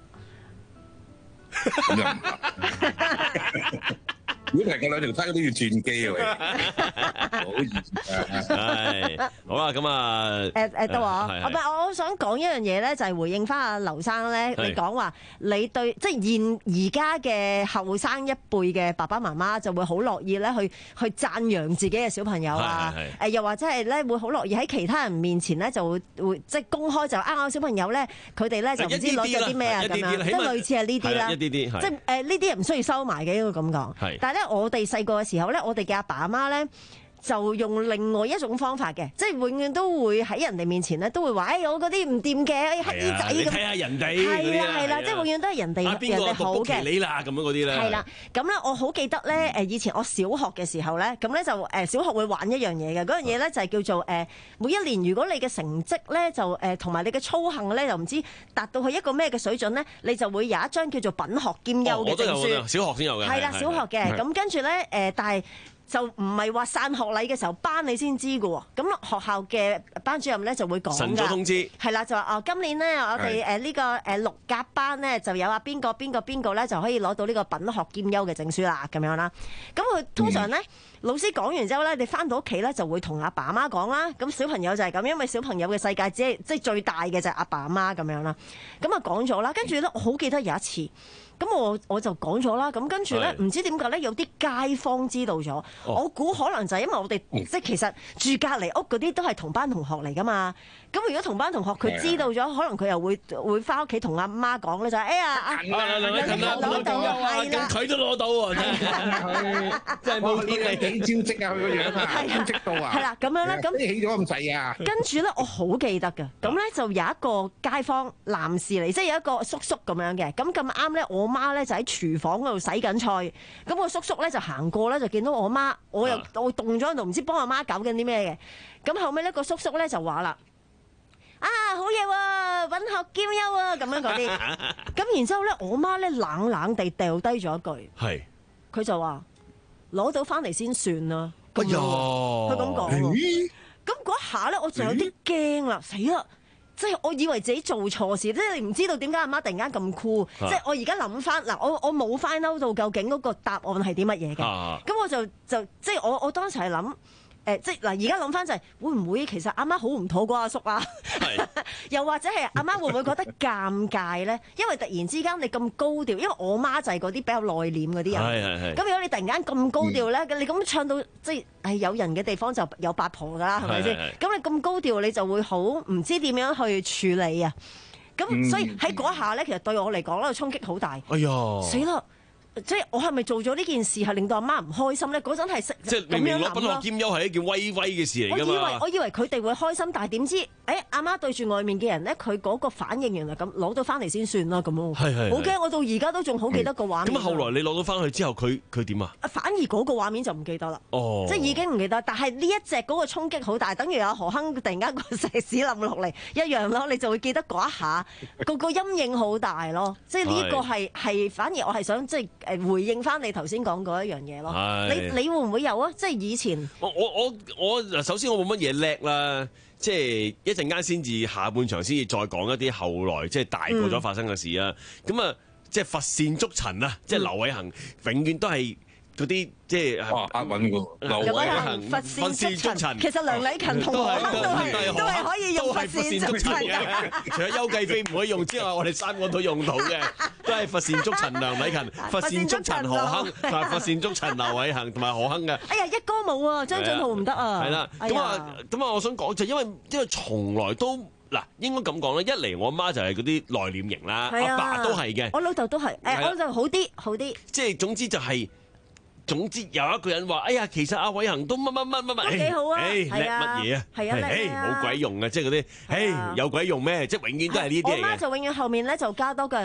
Q: 咁又唔係。如果平過兩條呔，都要轉機喎。好意思啊！
A: 係好啦，咁啊，
B: 誒誒得話，唔係我想講一樣嘢咧，就係回應翻阿劉生咧，你講話你對即係現而家嘅後生一輩嘅爸爸媽媽就會好樂意咧去去讚揚自己嘅小朋友啊，誒又或者係咧會好樂意喺其他人面前咧就會會即係公開就啊我小朋友咧佢哋咧就唔知攞咗啲咩啊咁樣，即係類似係呢啲啦，
A: 一啲啲，即
B: 係誒呢啲唔需要收埋嘅應該咁講，但係咧我哋細個嘅時候咧，我哋嘅阿爸阿媽咧。就用另外一種方法嘅，即係永遠都會喺人哋面前咧，都會話：誒、哎、我嗰啲唔掂嘅，乞衣仔咁。
A: 你睇下人哋
B: 係啦係啦，即係永遠都係人哋人哋好嘅。
A: 你啦咁樣嗰啲咧。係啦，
B: 咁咧我好記得咧，誒以前我小學嘅時候咧，咁咧就誒小學會玩一樣嘢嘅，嗰樣嘢咧就係叫做誒每一年如果你嘅成績咧就誒同埋你嘅操行咧就唔知達到去一個咩嘅水準咧，你就會有一張叫做品學兼優嘅證書。
A: 我都有，小學先有嘅。
B: 係啦，小學嘅，咁跟住咧誒，但係。就唔係話散學禮嘅時候班你先知嘅喎，咁學校嘅班主任咧就會講㗎。
A: 晨早通知
B: 係啦，就話哦，今年咧我哋誒呢個誒六甲班咧就有啊邊個邊個邊個咧就可以攞到呢個品學兼優嘅證書啦，咁樣啦。咁佢通常咧、嗯、老師講完之後咧，你翻到屋企咧就會同阿爸阿媽講啦。咁小朋友就係咁，因為小朋友嘅世界只係即係最大嘅就係阿爸阿媽咁樣啦。咁啊講咗啦，跟住咧我好記得有一次。咁我我就講咗啦，咁跟住咧唔知點解咧有啲街坊知道咗，哦、我估可能就係因為我哋、嗯、即係其實住隔離屋嗰啲都係同班同學嚟噶嘛。咁如果同班同學佢知道咗，可能佢又會會翻屋企同阿媽講咧，就係哎呀阿
A: 攞到啊，咁佢都攞到喎，真係冇天理，
Q: 幾招積啊佢個樣啊，招積到啊，係啦
B: 咁樣咧，咁
Q: 起咗咁滯啊。跟
B: 住咧，我好記得嘅，咁咧就有一個街坊男士嚟，即係有一個叔叔咁樣嘅，咁咁啱咧，我媽咧就喺廚房嗰度洗緊菜，咁個叔叔咧就行過咧，就見到我媽，我又我凍咗喺度，唔知幫阿媽搞緊啲咩嘅，咁後尾咧個叔叔咧就話啦。啊，好嘢喎！品學兼優啊，咁樣嗰啲。咁然之後咧，我媽咧冷冷地掉低咗一句，係佢就話攞到翻嚟先算啦。哎呀，佢咁講。咁嗰下咧，我就有啲驚啦，死啦！即係我以為自己做錯事，即係你唔知道點解阿媽突然間咁酷。即係我而家諗翻嗱，我我冇 find out 到究竟嗰個答案係啲乜嘢嘅。咁我就就即係我我當時係諗。誒即係嗱，而家諗翻就係會唔會其實阿媽好唔妥嗰阿叔啊？又或者係阿媽會唔會覺得尷尬咧？因為突然之間你咁高調，因為我媽就係嗰啲比較內斂嗰啲人。咁如果你突然間咁高調咧，嗯、你咁唱到即係係有人嘅地方就有八婆㗎啦，係咪先？咁你咁高調，你就會好唔知點樣去處理啊？咁、嗯、所以喺嗰下咧，其實對我嚟講咧，衝擊好大。哎呀！死啦！即係我係咪做咗呢件事係令到阿媽唔開心咧？嗰陣係識
A: 即係明明攞品學兼優係一件威威嘅事嚟㗎嘛。我以為我以為佢哋會開心，但係點知誒阿媽對住外面嘅人咧，佢嗰個反應原來咁攞到翻嚟先算啦咁咯。係係。好驚！我到而家都仲好記得個畫面。咁後來你攞到翻去之後，佢佢點啊？反而嗰個畫面就唔記得啦。哦。即係已經唔記得，但係呢一隻嗰個衝擊好大，等於阿何鏗突然間個石屎冧落嚟一樣咯，你就會記得嗰一下，個個陰影好大咯。即係呢個係係反而我係想即係誒回應翻。你頭先講過一樣嘢咯，你你會唔會有啊？即係以前，我我我我首先我冇乜嘢叻啦，即係一陣間先至下半場先至再講一啲後來即係大個咗發生嘅事啊。咁啊、嗯，即係乏善足陳啊，即係劉偉恒永遠都係嗰啲即係押韻嘅。劉偉恒乏善足陳，其實梁禮勤同我都係都係可以用乏善足陳嘅。除咗邱繼飛唔可以用之外，我哋三個都用到嘅。都係乏善足陳梁禮勤、乏善足陳何鏗，同埋乏善足陳劉偉恒同埋何鏗嘅。哎呀，一哥冇啊，張俊浩唔得啊。係啦，咁啊，咁啊，我想講就因為因為從來都嗱，應該咁講咧，一嚟我媽就係嗰啲內斂型啦，阿爸都係嘅，我老豆都係，誒，我就好啲好啲。即係總之就係。總之有一個人話：哎呀，其實阿偉恒都乜乜乜乜乜，都幾好啊！誒叻乜嘢啊？係啊，誒冇鬼用嘅，即係嗰啲，誒有鬼用咩？即係永遠都係呢啲嚟嘅。我媽就永遠後面咧就加多句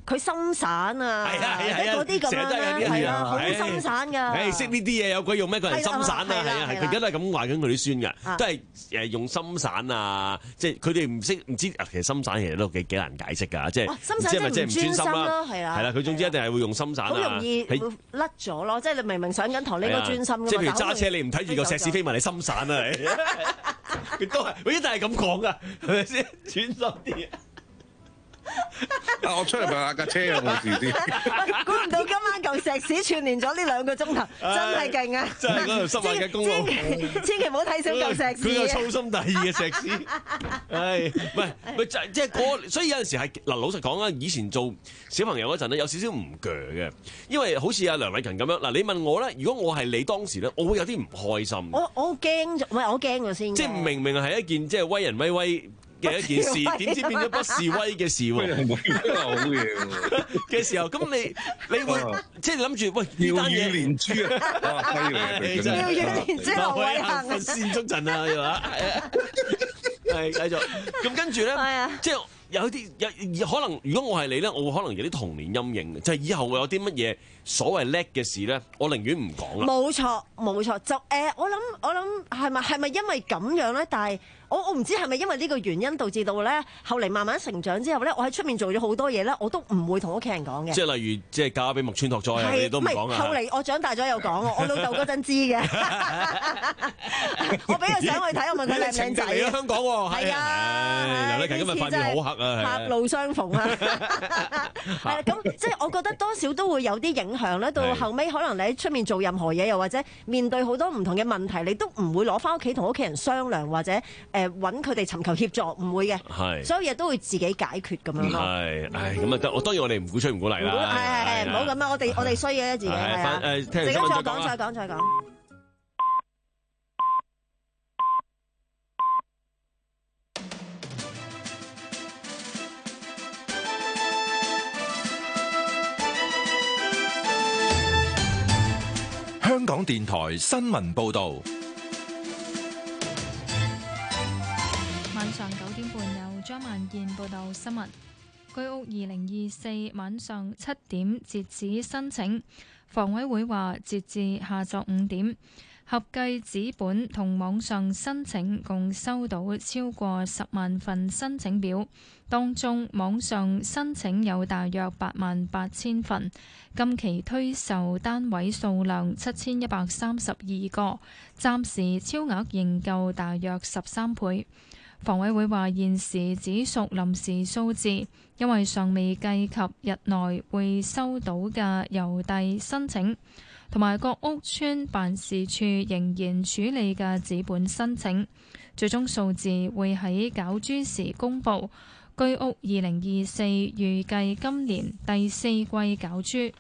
B: 佢心散啊，即係嗰啲咁樣咧，係啊，好心散㗎。
A: 誒識呢啲嘢有鬼用咩？個人心散啊，係啊，係佢而家都係咁話緊佢啲孫㗎，都係誒用心散啊，即係佢哋唔識唔知，其實心散其實都幾幾難解釋㗎，即係
B: 心散即係唔專心啦，係啦，
A: 係啦，佢總之一定係會用心散啊，
B: 好容易會甩咗咯，即係你明明上緊堂，你應該專心㗎嘛。
A: 即係譬如揸車，你唔睇住個石屎飛埋，你心散啊，佢都係，佢一定係咁講㗎，係咪先？專心啲。
Q: 啊！我出嚟問下架車有冇事先。
B: 估唔到今晚嚿石屎串連咗呢兩個鐘頭，真係勁啊！
A: 真係嗰條濕滑嘅公路，
B: 千祈唔好睇小嚿石屎。
A: 佢有粗心大意嘅石屎，係唔係？咪就即係嗰，所以有陣時係嗱，老實講啊，以前做小朋友嗰陣咧，有少少唔鋸嘅，因為好似阿梁偉勤咁樣嗱，你問我咧，如果我係你當時咧，我會有啲唔開心。
B: 我我驚咗，唔係我驚咗先。
A: 即係明明係一件即係威人威威嘅一件事，點知變咗不示威嘅事喎？
Q: 好嘢
A: 嘅時候，咁你你會即係諗住喂呢單嘢
Q: 連珠啊！
B: 要要連珠劉偉恒啊！
A: 先足陣啊，係嘛？係繼續。咁跟住咧，即係有啲有可能，如果我係你咧，我會可能有啲童年陰影，就係以後會有啲乜嘢所謂叻嘅事咧，我寧願唔講啦。
B: 冇錯冇錯，就誒，我諗我諗係咪係咪因為咁樣咧？但係我我唔知係咪因為呢個原因導致到咧，後嚟慢慢成長之後咧，我喺出面做咗好多嘢咧，我都唔會同屋企人講嘅。
A: 即係例如，即係嫁俾木村拓哉啊，你都唔講啊。
B: 後嚟我長大咗有講，我老豆嗰陣知嘅。我俾佢上去睇，我問佢靚唔靚仔。
A: 嚟咗香港喎，
B: 係啊！
A: 梁偉勤今日塊面好黑啊，
B: 狹路相逢啊！係咁，即係我覺得多少都會有啲影響咧。到後尾可能你喺出面做任何嘢，又或者面對好多唔同嘅問題，你都唔會攞翻屋企同屋企人商量，或者誒揾佢哋尋求協助，唔會嘅。係，所有嘢都會自己解決咁樣咯。
A: 係，唉，咁啊得，我當然我哋唔鼓吹唔鼓勵啦。
B: 係係係，唔好咁啊！我哋我哋衰嘅自己係啊。
A: 誒，聽
B: 陣間
A: 再
B: 講再講再講。
E: 香港電台新聞報導，
R: 晚上九點半由張萬燕報道新聞。居屋二零二四晚上七點截止申請，房委會話截至下晝五點，合計紙本同網上申請共收到超過十萬份申請表，當中網上申請有大約八萬八千份。今期推售單位數量七千一百三十二個，暫時超額認購大約十三倍。房委會話現時只屬臨時數字，因為尚未計及日內會收到嘅郵遞申請，同埋各屋邨辦事處仍然處理嘅紙本申請。最終數字會喺攪珠時公佈。居屋二零二四預計今年第四季攪珠。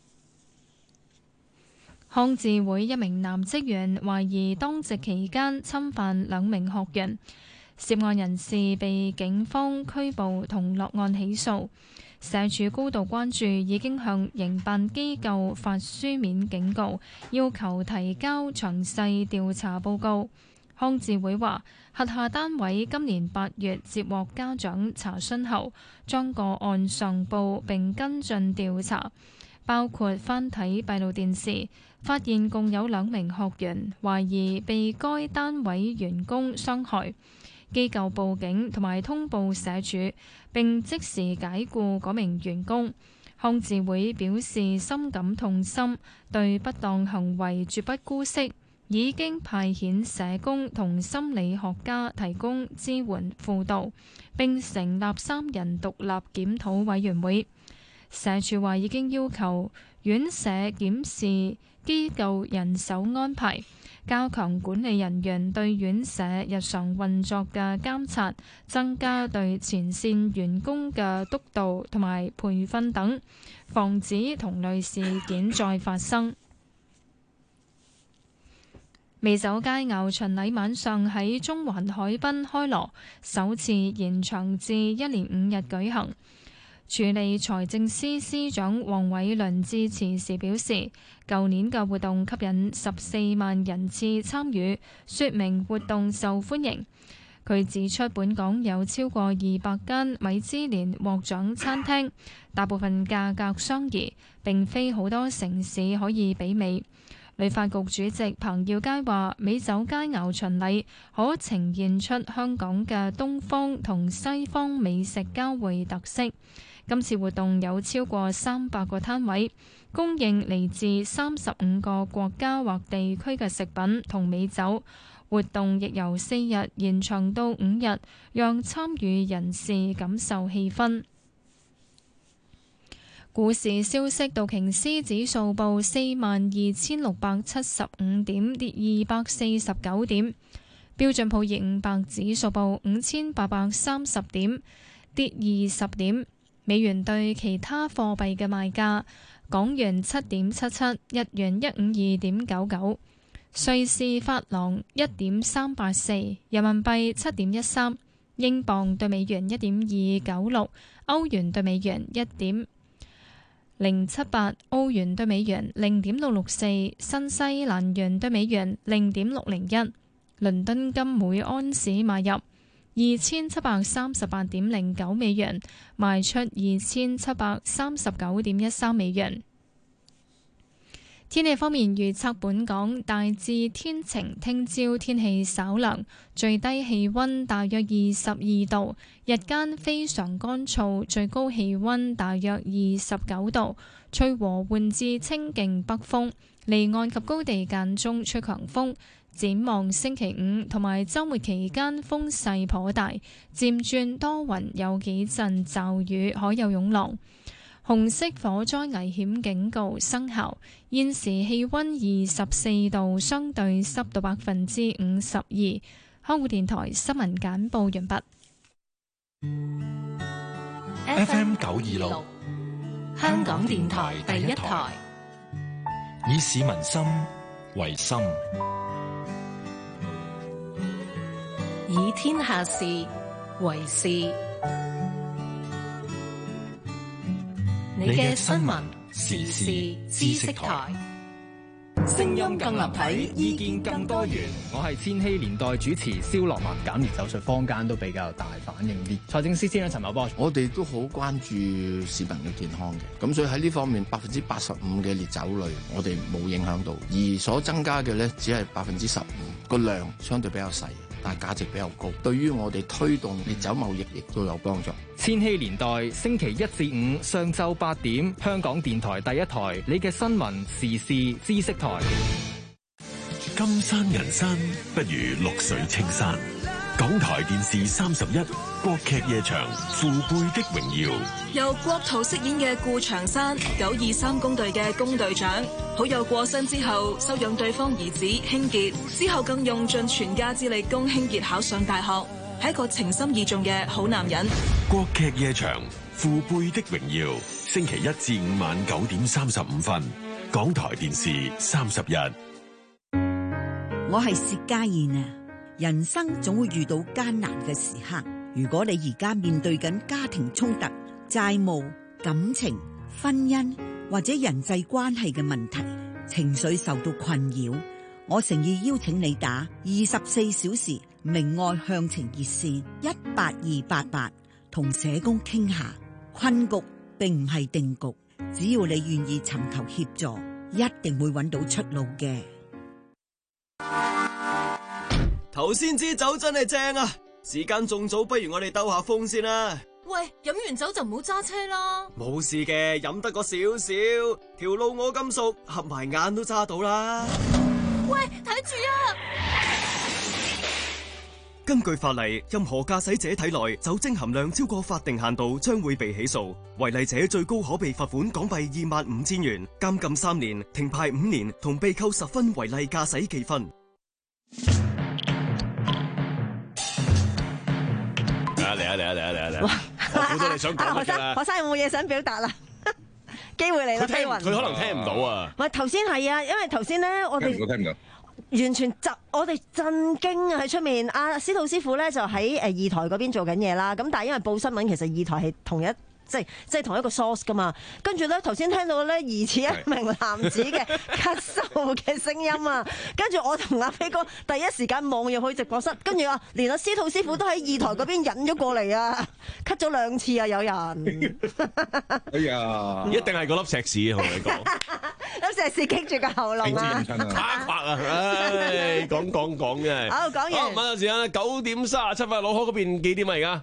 R: 康智會一名男職員懷疑當值期間侵犯兩名學員，涉案人士被警方拘捕同落案起訴。社署高度關注，已經向營辦機構發書面警告，要求提交詳細調查報告。康智會話，轄下單位今年八月接獲家長查詢後，將個案上報並跟進調查，包括翻睇閉路電視，發現共有兩名學員懷疑被該單位員工傷害。機構報警同埋通報社署，並即時解雇嗰名員工。康智會表示深感痛心，對不當行為絕不姑息，已經派遣社工同心理學家提供支援輔導，並成立三人獨立檢討委員會。社署話已經要求院舍檢視機構人手安排，加強管理人員對院舍日常運作嘅監察，增加對前線員工嘅督導同埋培訓等，防止同類事件再發生。美酒佳餚巡禮晚上喺中環海濱開鑼，首次延長至一連五日舉行。署理財政司司長黃偉綸致辭時表示，舊年嘅活動吸引十四萬人次參與，說明活動受歡迎。 佢指出，本港有超過二百間米芝蓮獲獎餐廳，大部分價格相宜，並非好多城市可以媲美。旅發局主席彭耀佳話：美酒佳肴巡禮可呈現出香港嘅東方同西方美食交匯特色。今次活動有超過三百個攤位，供應嚟自三十五個國家或地區嘅食品同美酒。活動亦由四日延長到五日，讓參與人士感受氣氛。股市消息，道瓊斯指數報四萬二千六百七十五點，跌二百四十九點。標準普爾五百指數報五千八百三十點，跌二十點。美元對其他貨幣嘅賣價：港元七點七七，日元一五二點九九，瑞士法郎一點三八四，人民幣七點一三，英鎊對美元一點二九六，歐元對美元一點零七八，澳元對美元零點六六四，新西蘭元對美元零點六零一。倫敦金每安士買入二千七百三十八點零九美元，賣出二千七百三十九點一三美元。天氣方面預測，本港大致天晴，聽朝天氣稍涼，最低氣溫大約二十二度，日間非常乾燥，最高氣溫大約二十九度，吹和緩至清勁北風，離岸及高地間中吹強風。展望星期五同埋週末期間風勢頗大，漸轉多雲，有幾陣驟雨，可有湧浪。紅色火災危險警告生效。現時氣溫二十四度，相對濕度百分之五十二。香港電台新聞簡報完畢。
E: F M 九二六，
G: 香港電台第一台，
E: 以市民心為心，
G: 以天下事為事。你嘅新聞時事知識台，
H: 聲音更立體，意見更多元。我係千禧年代主持蕭樂文。減鹽手術坊間都比較大反應啲。財政司司長陳茂波，
I: 我哋都好關注市民嘅健康嘅，咁所以喺呢方面百分之八十五嘅烈酒類我哋冇影響到，而所增加嘅呢，只係百分之十五，個量相對比較細，但係價值比較高，對於我哋推動烈酒貿易亦都有幫助。
H: 千禧年代星期一至五上晝八點，香港電台第一台，你嘅新聞時事知識台。
J: 金山銀山不如綠水青山。港台電視三十一國劇夜場父輩的榮耀，
K: 由國圖飾演嘅顧長山，九二三工隊嘅工隊長，好友過身之後收養對方兒子興傑，之後更用盡全家之力供興傑考上大學，係一個情深意重嘅好男人。
J: 國劇夜場父輩的榮耀，星期一至五晚九點三十五分，港台電視三十一。
S: 我係薛家燕啊！人生總會遇到艱難嘅時刻，如果你而家面對緊家庭衝突、債務、感情、婚姻或者人際關係嘅問題，情緒受到困擾，我誠意邀請你打二十四小時明愛向晴熱線一八二八八，同社工傾下。困局並唔係定局，只要你願意尋求協助，一定會揾到出路嘅。
A: 頭先支酒真係正啊！時間仲早，不如我哋兜下風先啦。
T: 喂，飲完酒就唔好揸車啦。
A: 冇事嘅，飲得個少少，條路我咁熟，合埋眼都揸到啦。
T: 喂，睇住啊！
A: 根據法例，任何駕駛者體內酒精含量超過法定限度，將會被起訴。違例者最高可被罰款港幣二萬五千元、監禁三年、停牌五年，同被扣十分違例駕駛記分。嚟啊嚟啊嚟啊嚟啊嚟啊！我估到你想講乜㗎啦？
B: 學生有冇嘢想表達啦？機會嚟啦，飛雲。
A: 佢可能聽唔到啊。
B: 唔係頭先係啊，因為頭先咧，我哋
Q: 聽唔到，
B: 完全震，我哋震驚啊！喺出面，阿司徒師傅咧就喺誒二台嗰邊做緊嘢啦。咁但係因為報新聞，其實二台係同一即係即係同一個 source 噶嘛。跟住咧頭先聽到咧疑似一名男子嘅咳嗽嘅聲音啊，跟住我同阿飛哥第一時間望入去直播室，跟住啊連阿司徒師傅都喺二台嗰邊引咗過嚟啊，咳咗兩次啊有人。
Q: 哎呀，
A: 一定係嗰粒石屎同你講，
B: 粒石屎棘住個喉嚨啊，
A: 卡白啊，唉，講講講嘅。
B: 好，講完。
A: 好，問下時間啦，九點三十七分，老開嗰邊幾點啊？而家？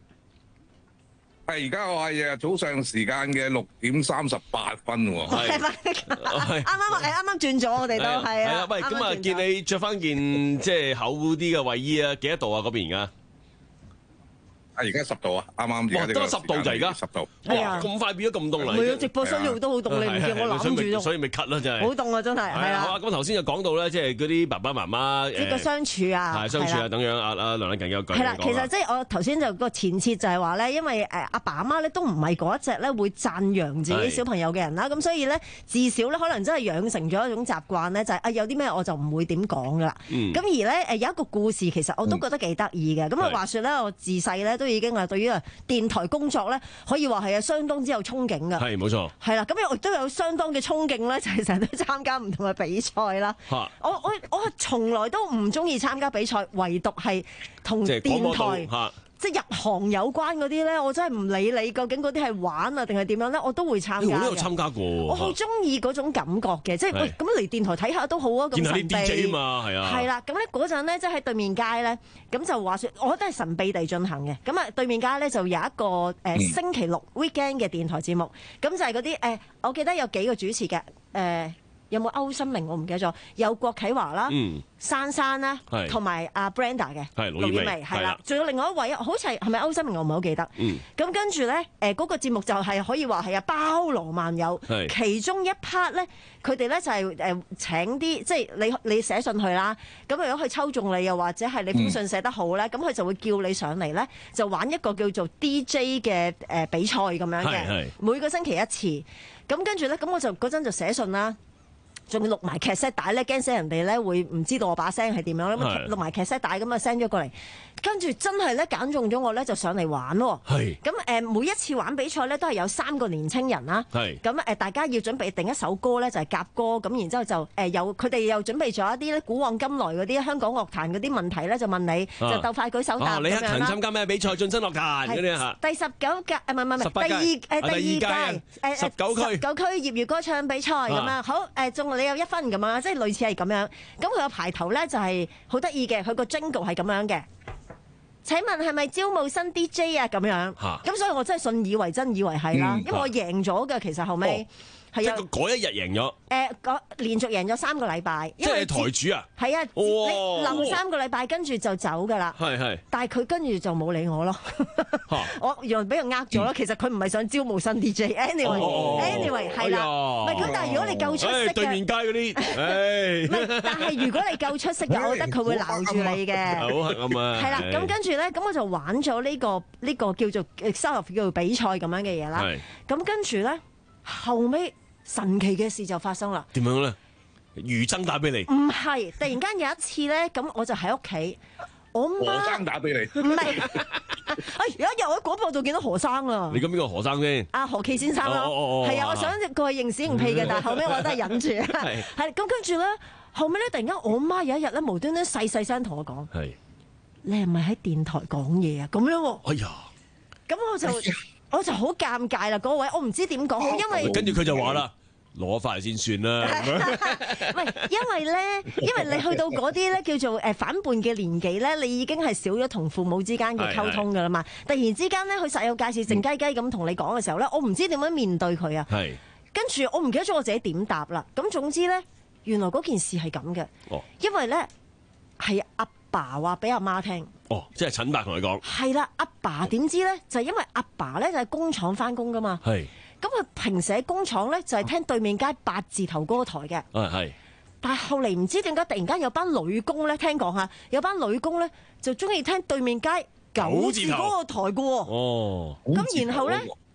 Q: 係而家我係誒早上時間嘅六點三十八分喎。
B: 係啱啱誒啱啱轉咗，我哋都係啊。
A: 係啊，喂，咁啊，見你着翻件即係厚啲嘅衞衣啊，幾多度啊？嗰邊而家？
Q: 啊！而家十度啊，啱啱。
A: 哇！得十度就而家
Q: 十度。
A: 哇！咁快變咗咁凍啦。
B: 唔係啊，直播室度都好凍，你唔見我攬住咗。
A: 所以咪咳啦，真係。
B: 好凍啊！真係。係啊。
A: 好啊，咁頭先就講到咧，即係嗰啲爸爸媽媽
B: 呢個相處啊，
A: 係相處啊，等樣啊啊梁禮勤有句。
B: 係啦，其實即係我頭先就個前設就係話咧，因為誒阿爸阿媽咧都唔係嗰一隻咧會讚揚自己小朋友嘅人啦，咁所以咧至少咧可能真係養成咗一種習慣咧，就係啊有啲咩我就唔會點講噶啦。咁而咧誒有一個故事，其實我都覺得幾得意嘅。咁啊話説咧，我自細咧都已經係對於啊電台工作咧，可以話係啊相當之有憧憬㗎。
A: 係冇錯。係
B: 啦，咁我亦都有相當嘅憧憬咧，就係成日都參加唔同嘅比賽啦。我我我從來都唔中意參加比賽，唯獨係同電台即係入行有關嗰啲咧，我真係唔理你究竟嗰啲係玩啊定係點樣咧，我都會參加。
A: 我都有參加過。
B: 我好中意嗰種感覺嘅，即係喂咁嚟電台睇下都好啊，咁神秘。見下啲 D J 嘛，係啊。係啦，咁咧嗰陣咧，即係喺對面街咧，咁就話説，我覺得係神秘地進行嘅。咁啊，對面街咧就有一個誒、呃、星期六 weekend 嘅電台節目，咁就係嗰啲誒，我記得有幾個主持嘅誒。呃有冇歐新明？我唔記得咗。有郭啟華啦、嗯、珊珊啦，同埋阿 Brenda 嘅陸綺薇，係啦。仲有另外一位，好似係係咪歐新明？我唔係好記得。咁、嗯、跟住咧，誒、那、嗰個節目就係可以話係啊包羅萬有。其中一 part 咧，佢哋咧就係誒請啲，即係你你寫信去啦。咁如果佢抽中你，又或者係你封信寫得好咧，咁、嗯、佢就會叫你上嚟咧，就玩一個叫做 D J 嘅誒比賽咁樣嘅。每個星期一次。咁跟住咧，咁我就嗰陣就寫信啦。仲要錄埋劇 set 帶咧，驚死人哋咧會唔知道我把聲係點樣咧，錄埋劇 set 帶咁啊 send 咗過嚟，跟住真係咧揀中咗我咧就上嚟玩喎。係咁誒，每一次玩比賽咧都係有三個年青人啦。係咁誒，大家要準備定一首歌咧，就係夾歌咁，然之後就誒有佢哋又準備咗一啲咧古往今來嗰啲香港樂壇嗰啲問題咧，就問你就鬥快舉手答咁樣啦。李克勤參加咩比賽？晉身樂壇嗰啲嚇。第十九屆誒唔係唔係第二誒第二屆誒十九區十九區業餘歌唱比賽咁樣。好誒，仲。你有一分咁樣，即係類似係咁樣。咁佢個排頭咧就係好得意嘅，佢個 jingle 係咁樣嘅。請問係咪招募新 D J 啊？咁樣。咁所以我真係信以為真，以為係啦，因為我贏咗嘅。其實後尾係
A: 即係嗰一日贏咗。
B: 誒，嗰連續贏咗三個禮拜。
A: 即係台主啊？
B: 係啊，你臨三個禮拜跟住就走㗎啦。係係。但係佢跟住就冇理我咯。我原來俾佢呃咗咯。其實佢唔係想招募新 D J。Anyway，anyway 係啦。唔係咁，但係如果你夠出色嘅，
A: 對面街嗰啲。唔
B: 係，但係如果你夠出色嘅，我覺得佢會留住你嘅。
A: 好咁啊。
B: 係啦，咁跟住咧，咁我就玩咗呢個呢個叫做收入叫做比賽咁樣嘅嘢啦。係。咁跟住咧，後尾神奇嘅事就發生啦。
A: 點樣咧？余爭打俾你？
B: 唔係，突然間有一次咧，咁我就喺屋企，我媽
Q: 何生打俾你？
B: 唔係，哎有一日我喺廣播度見到何生啦。
A: 你講邊個何生先？
B: 阿何其先生啦，係啊，我想過去認屎認屁嘅，但係後尾我都係忍住。係係咁跟住咧，後尾咧突然間我媽有一日咧無端端細細聲同我講：係你係咪喺電台講嘢啊？咁樣喎。哎呀！咁我就我就好尷尬啦，嗰位我唔知點講好，因為
A: 跟住佢就話啦。攞翻嚟先算啦。
B: 喂，因為咧，因為你去到嗰啲咧叫做誒反叛嘅年紀咧，你已經係少咗同父母之間嘅溝通噶啦嘛。突然之間咧，佢實有介事靜雞雞咁同你講嘅時候咧，我唔知點樣面對佢啊。係。跟住我唔記得咗我自己點答啦。咁總之咧，原來嗰件事係咁嘅。哦。因為咧係阿爸話俾阿媽聽。
A: 哦，即係陳伯同你講。係
B: 啦，阿爸點知咧？就係因為阿爸咧就係工廠翻工噶嘛。係。咁佢平時喺工廠咧就係聽對面街八字頭嗰個台嘅，係係。但係後嚟唔知點解突然間有班女工咧，聽講下有班女工咧就中意聽對面街九字嗰個台嘅喎。哦。咁然後咧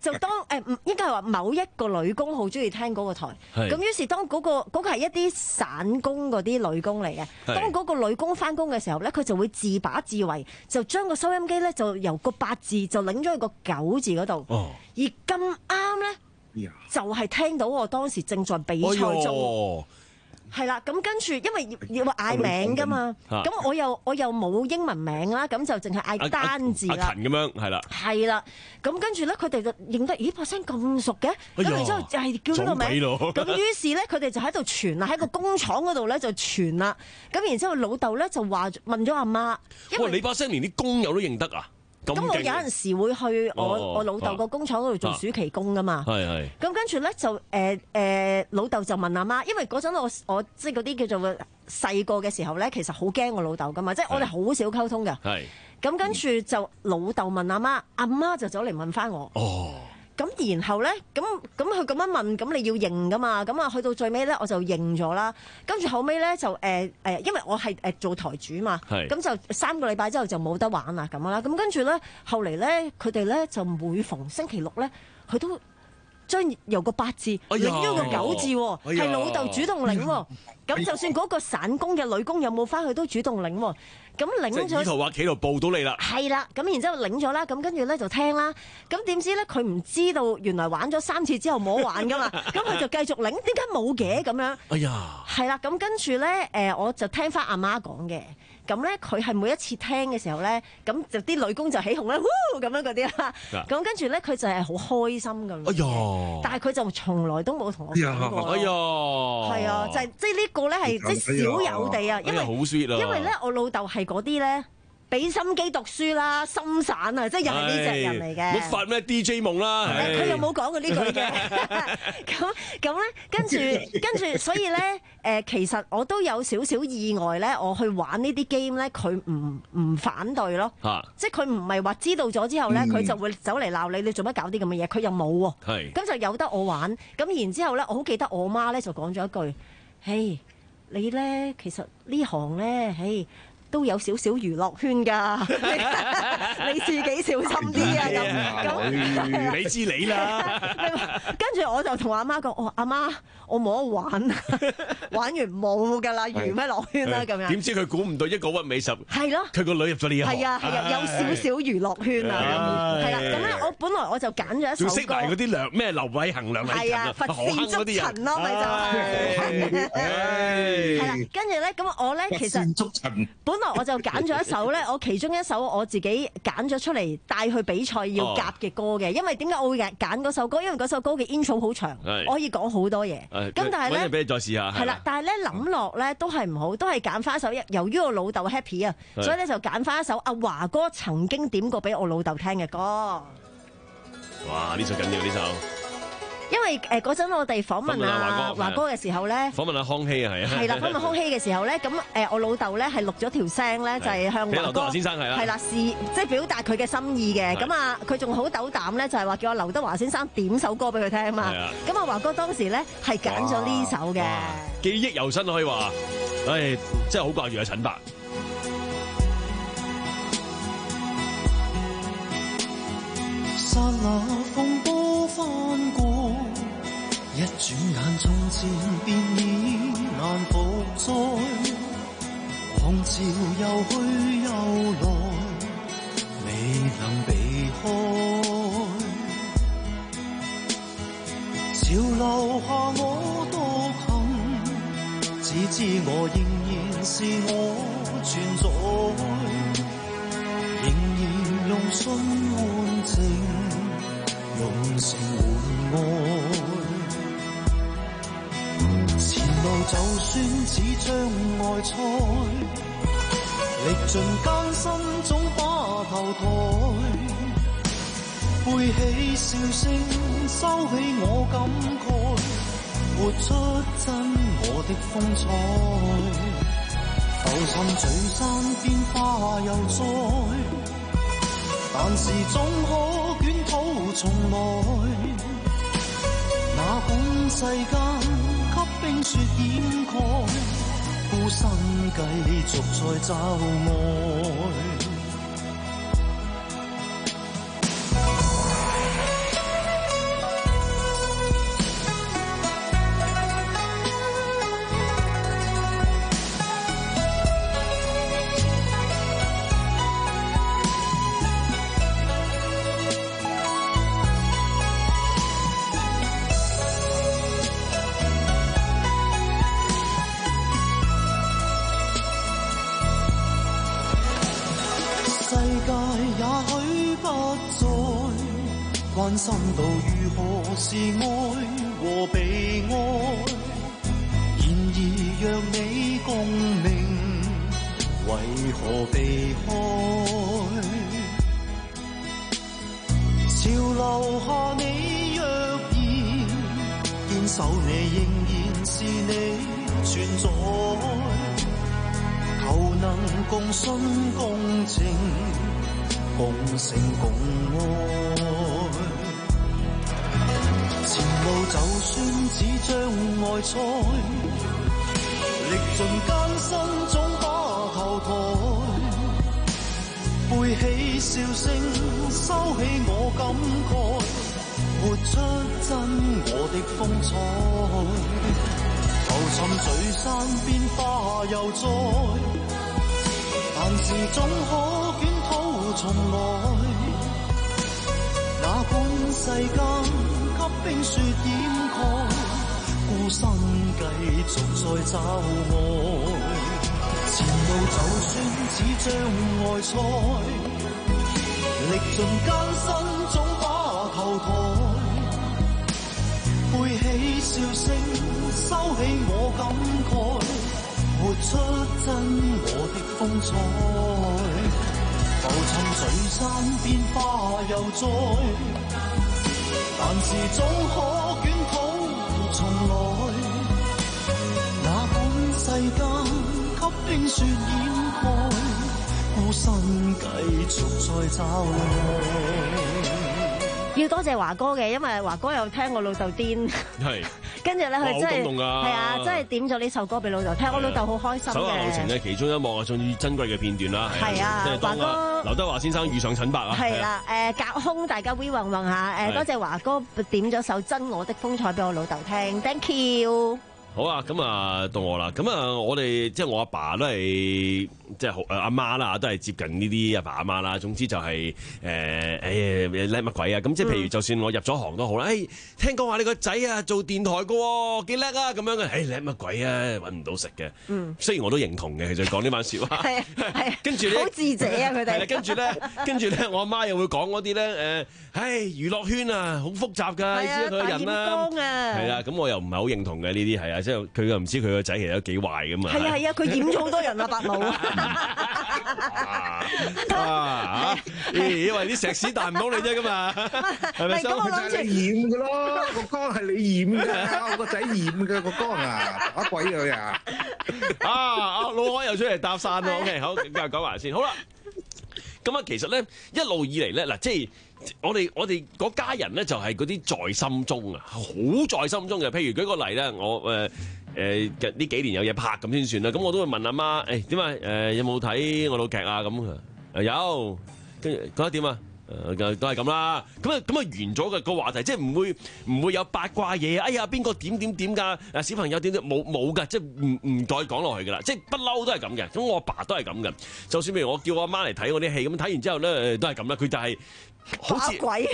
B: 就當誒唔應該係話某一個女工好中意聽嗰個台，咁於是當嗰、嗰個嗰、嗰個係一啲散工嗰啲女工嚟嘅，當嗰個女工翻工嘅時候咧，佢就會自把自為，就將個收音機咧就由個八字就擰咗去個九字嗰度，哦、而咁啱咧就係、是、聽到我當時正在比賽中。哎係啦，咁跟住，因為要要嗌名噶嘛，咁我又我又冇英文名啦，咁就淨係嗌單字啦。
A: 阿勤咁樣，係啦。係
B: 啦，咁跟住咧，佢哋就認得，咦把聲咁熟嘅，咁然之後就係叫呢個名。咁於是咧，佢哋就喺度傳啦，喺個工廠嗰度咧就傳啦。咁然之後老豆咧就話問咗阿媽，
A: 哇！你把聲連啲工友都認得啊？
B: 咁我有陣時會去我、哦、我老豆個工廠嗰度做暑期工噶嘛，係係、啊。咁跟住咧就誒誒、呃呃、老豆就問阿媽，因為嗰陣我我即係嗰啲叫做細個嘅時候咧，其實好驚我老豆噶嘛，即係我哋好少溝通嘅。係。咁跟住就老豆問阿媽，阿媽就走嚟問翻我。哦。咁然後咧，咁咁佢咁樣問，咁你要認噶嘛？咁啊，去到最尾咧，我就認咗啦。跟住後尾咧就誒誒、呃，因為我係誒做台主嘛，咁就三個禮拜之後就冇得玩啦咁啦。咁跟住咧，後嚟咧，佢哋咧就每逢星期六咧，佢都將由個八字擰咗個九字，係、哎、老豆主動擰。咁、哎、就算嗰個散工嘅女工有冇翻去都主動擰。咁擰咗，
A: 即係以圖畫企度報到你啦。
B: 係啦，咁然之後擰咗啦，咁跟住咧就聽啦。咁點知咧佢唔知道原來玩咗三次之後冇玩噶嘛，咁佢就繼續擰，點解冇嘅咁樣？哎呀，係啦，咁跟住咧誒，我就聽翻阿媽講嘅。咁咧佢係每一次聽嘅時候咧，咁就啲女工就起哄啦，呼咁樣嗰啲啦。咁跟住咧佢就係好開心咁。哎呀！但係佢就從來都冇同我講過。哎呀！係啊，就係即係呢個咧係即係少有地啊，因為好 sweet 啊，因為咧我老豆係嗰啲咧。俾心機讀書啦，心散啊，即係又係呢隻人嚟嘅。
A: 冇發咩 D J 夢啦，
B: 佢又冇講過呢句嘅。咁咁咧，跟住跟住，所以咧，誒、呃，其實我都有少少意外咧，我去玩呢啲 game 咧，佢唔唔反對咯。啊、即係佢唔係話知道咗之後咧，佢、嗯、就會走嚟鬧你，你做乜搞啲咁嘅嘢？佢又冇喎。係。咁就由得我玩。咁然之後咧，我好記得我媽咧就講咗一句：嘿，你咧其實呢行咧，嘿。都有少少娛樂圈㗎，你自己小心啲啊！咁咁，
A: 你知你啦。
B: 跟住我就同阿媽講：我、哦、阿媽，我冇得玩，玩完冇㗎啦，娛咩樂圈啦咁樣。
A: 點知佢估唔到一個屈尾十，係咯，佢個女入咗呢一行。
B: 係啊係啊，有少少娛樂圈啊，係啦。咁咧，我本來我就揀咗一首歌。仲識埋嗰啲梁咩劉偉恒、梁禮勤啊，佛線捉塵咯，咪就係。係啦，跟住咧，咁我咧其實本我就揀咗一首咧，我其中一首我自己揀咗出嚟帶去比賽要夾嘅歌嘅，因為點解我會揀嗰首歌？因為嗰首歌嘅 intro 好長，我可以講好多嘢。咁但係咧，
A: 俾你再試下。係啦，
B: 但係咧諗落咧都係唔好，都係揀翻一首。由於我老豆 happy 啊，所以咧就揀翻一首阿華哥曾經點過俾我老豆聽嘅歌。
A: 哇！呢首緊要呢首。
B: 因為誒嗰陣我哋訪問阿華哥嘅時候咧，
A: 訪問阿康熙啊，係啊，
B: 係啦，訪問康熙嘅時候咧，咁誒我老豆咧係錄咗條聲咧，就係向華哥
A: 先生係啦，
B: 係啦，示即係表達佢嘅心意嘅。咁啊，佢仲好斗膽咧，就係話叫我劉德華先生點首歌俾佢聽啊嘛。咁啊，華哥當時咧係揀咗呢首嘅，
A: 記憶猶新可以話，唉，真係好掛住阿陳伯。
N: 剎那風波翻過，一轉眼從前便已難復再，狂潮又去又來，未能避開。潮流下我獨行，只知我仍然是我存在，仍然用心換情。用情換愛，前路就算似障礙賽，歷盡艱辛總把頭抬，背起笑聲，收起我感慨，活出真我的風采，浮沉聚散變化又再。但是總可捲土重來，哪管世間給冰雪掩蓋，孤身繼續在找愛。 也許不再關心到如何是愛和被愛，然而若你共鳴，為何避開？潮流下你若然堅守，你仍然是你存在，求能共信共情共成共愛。前路就算只障礙賽，歷盡艱辛總把頭抬，背起笑聲收起我感慨，活出真我的風采。浮沉聚散變化又再，但是總可捲土重來。哪管世間給冰雪掩蓋，孤身繼續在找愛。前路就算只障礙賽，歷盡艱辛總把頭抬，背起笑聲收起我感慨，活出真我的風采。浮沉聚散變化又再，但是總可捲土重來。哪管世間給冰雪掩蓋，孤身繼續在找愛。
B: 要多謝華哥嘅，因為華哥有聽我老豆癲，
A: 係
B: 跟住咧佢真係係啊，真係點咗呢首歌俾老豆聽，我老豆好開心嘅。
A: 手下留情嘅其中一幕啊，最珍貴嘅片段啦，
B: 係啊，華哥
A: 劉德華先生遇上陳伯啊，
B: 係啦，誒隔空大家 we 混混下，誒多謝華哥點咗首《真我的風采》俾我老豆聽 ，thank you。
A: 好啊，咁啊到我啦，咁啊我哋即係我阿爸都係即係誒阿媽啦，都係接近呢啲阿爸阿媽啦。總之就係誒誒叻乜鬼啊！咁即係譬如就算我入咗行都好啦，誒、哎、聽講話你個仔啊做電台嘅喎，幾叻啊咁樣嘅，誒叻乜鬼啊，揾唔到食嘅。嗯，雖然我都認同嘅，其實講呢番説話。係啊係啊，跟住咧好
B: 智者啊佢哋。係啦，跟住
A: 咧，跟住咧，我阿媽又會講嗰啲咧誒，唉娛樂圈啊好複雜㗎，你知佢個人啦。係啦，咁我又唔係好認同嘅呢啲係啊。即係佢又唔知佢個仔其實都幾壞咁啊！
B: 係啊係啊，佢染咗好多人啊，伯母
A: 啊！因為啲石屎彈唔到你啫，咁啊，係咪？
Q: 咁我諗住染嘅咯，個缸係你染嘅，我個仔染嘅個缸啊，打鬼佢啊！
A: 啊啊，老開又出嚟搭訕咯。OK，好，繼續講埋先。好啦，咁啊，其實咧一路以嚟咧嗱，即係。我哋我哋嗰家人咧就係嗰啲在心中啊，好在心中嘅。譬如舉個例咧，我誒誒呢幾年有嘢拍咁先算啦。咁我都會問阿媽誒點啊？誒、欸、有冇睇我套劇啊？咁啊有，跟住覺得點啊？誒都係咁啦。咁啊咁啊完咗嘅個話題，即係唔會唔會有八卦嘢。哎呀邊個點點點㗎？誒小朋友點點冇冇㗎？即係唔唔再講落去㗎啦。即係不嬲都係咁嘅。咁我阿爸都係咁嘅。就算譬如我叫我阿媽嚟睇我啲戲，咁睇完之後咧都係咁啦。佢就係、是。好似
B: 鬼，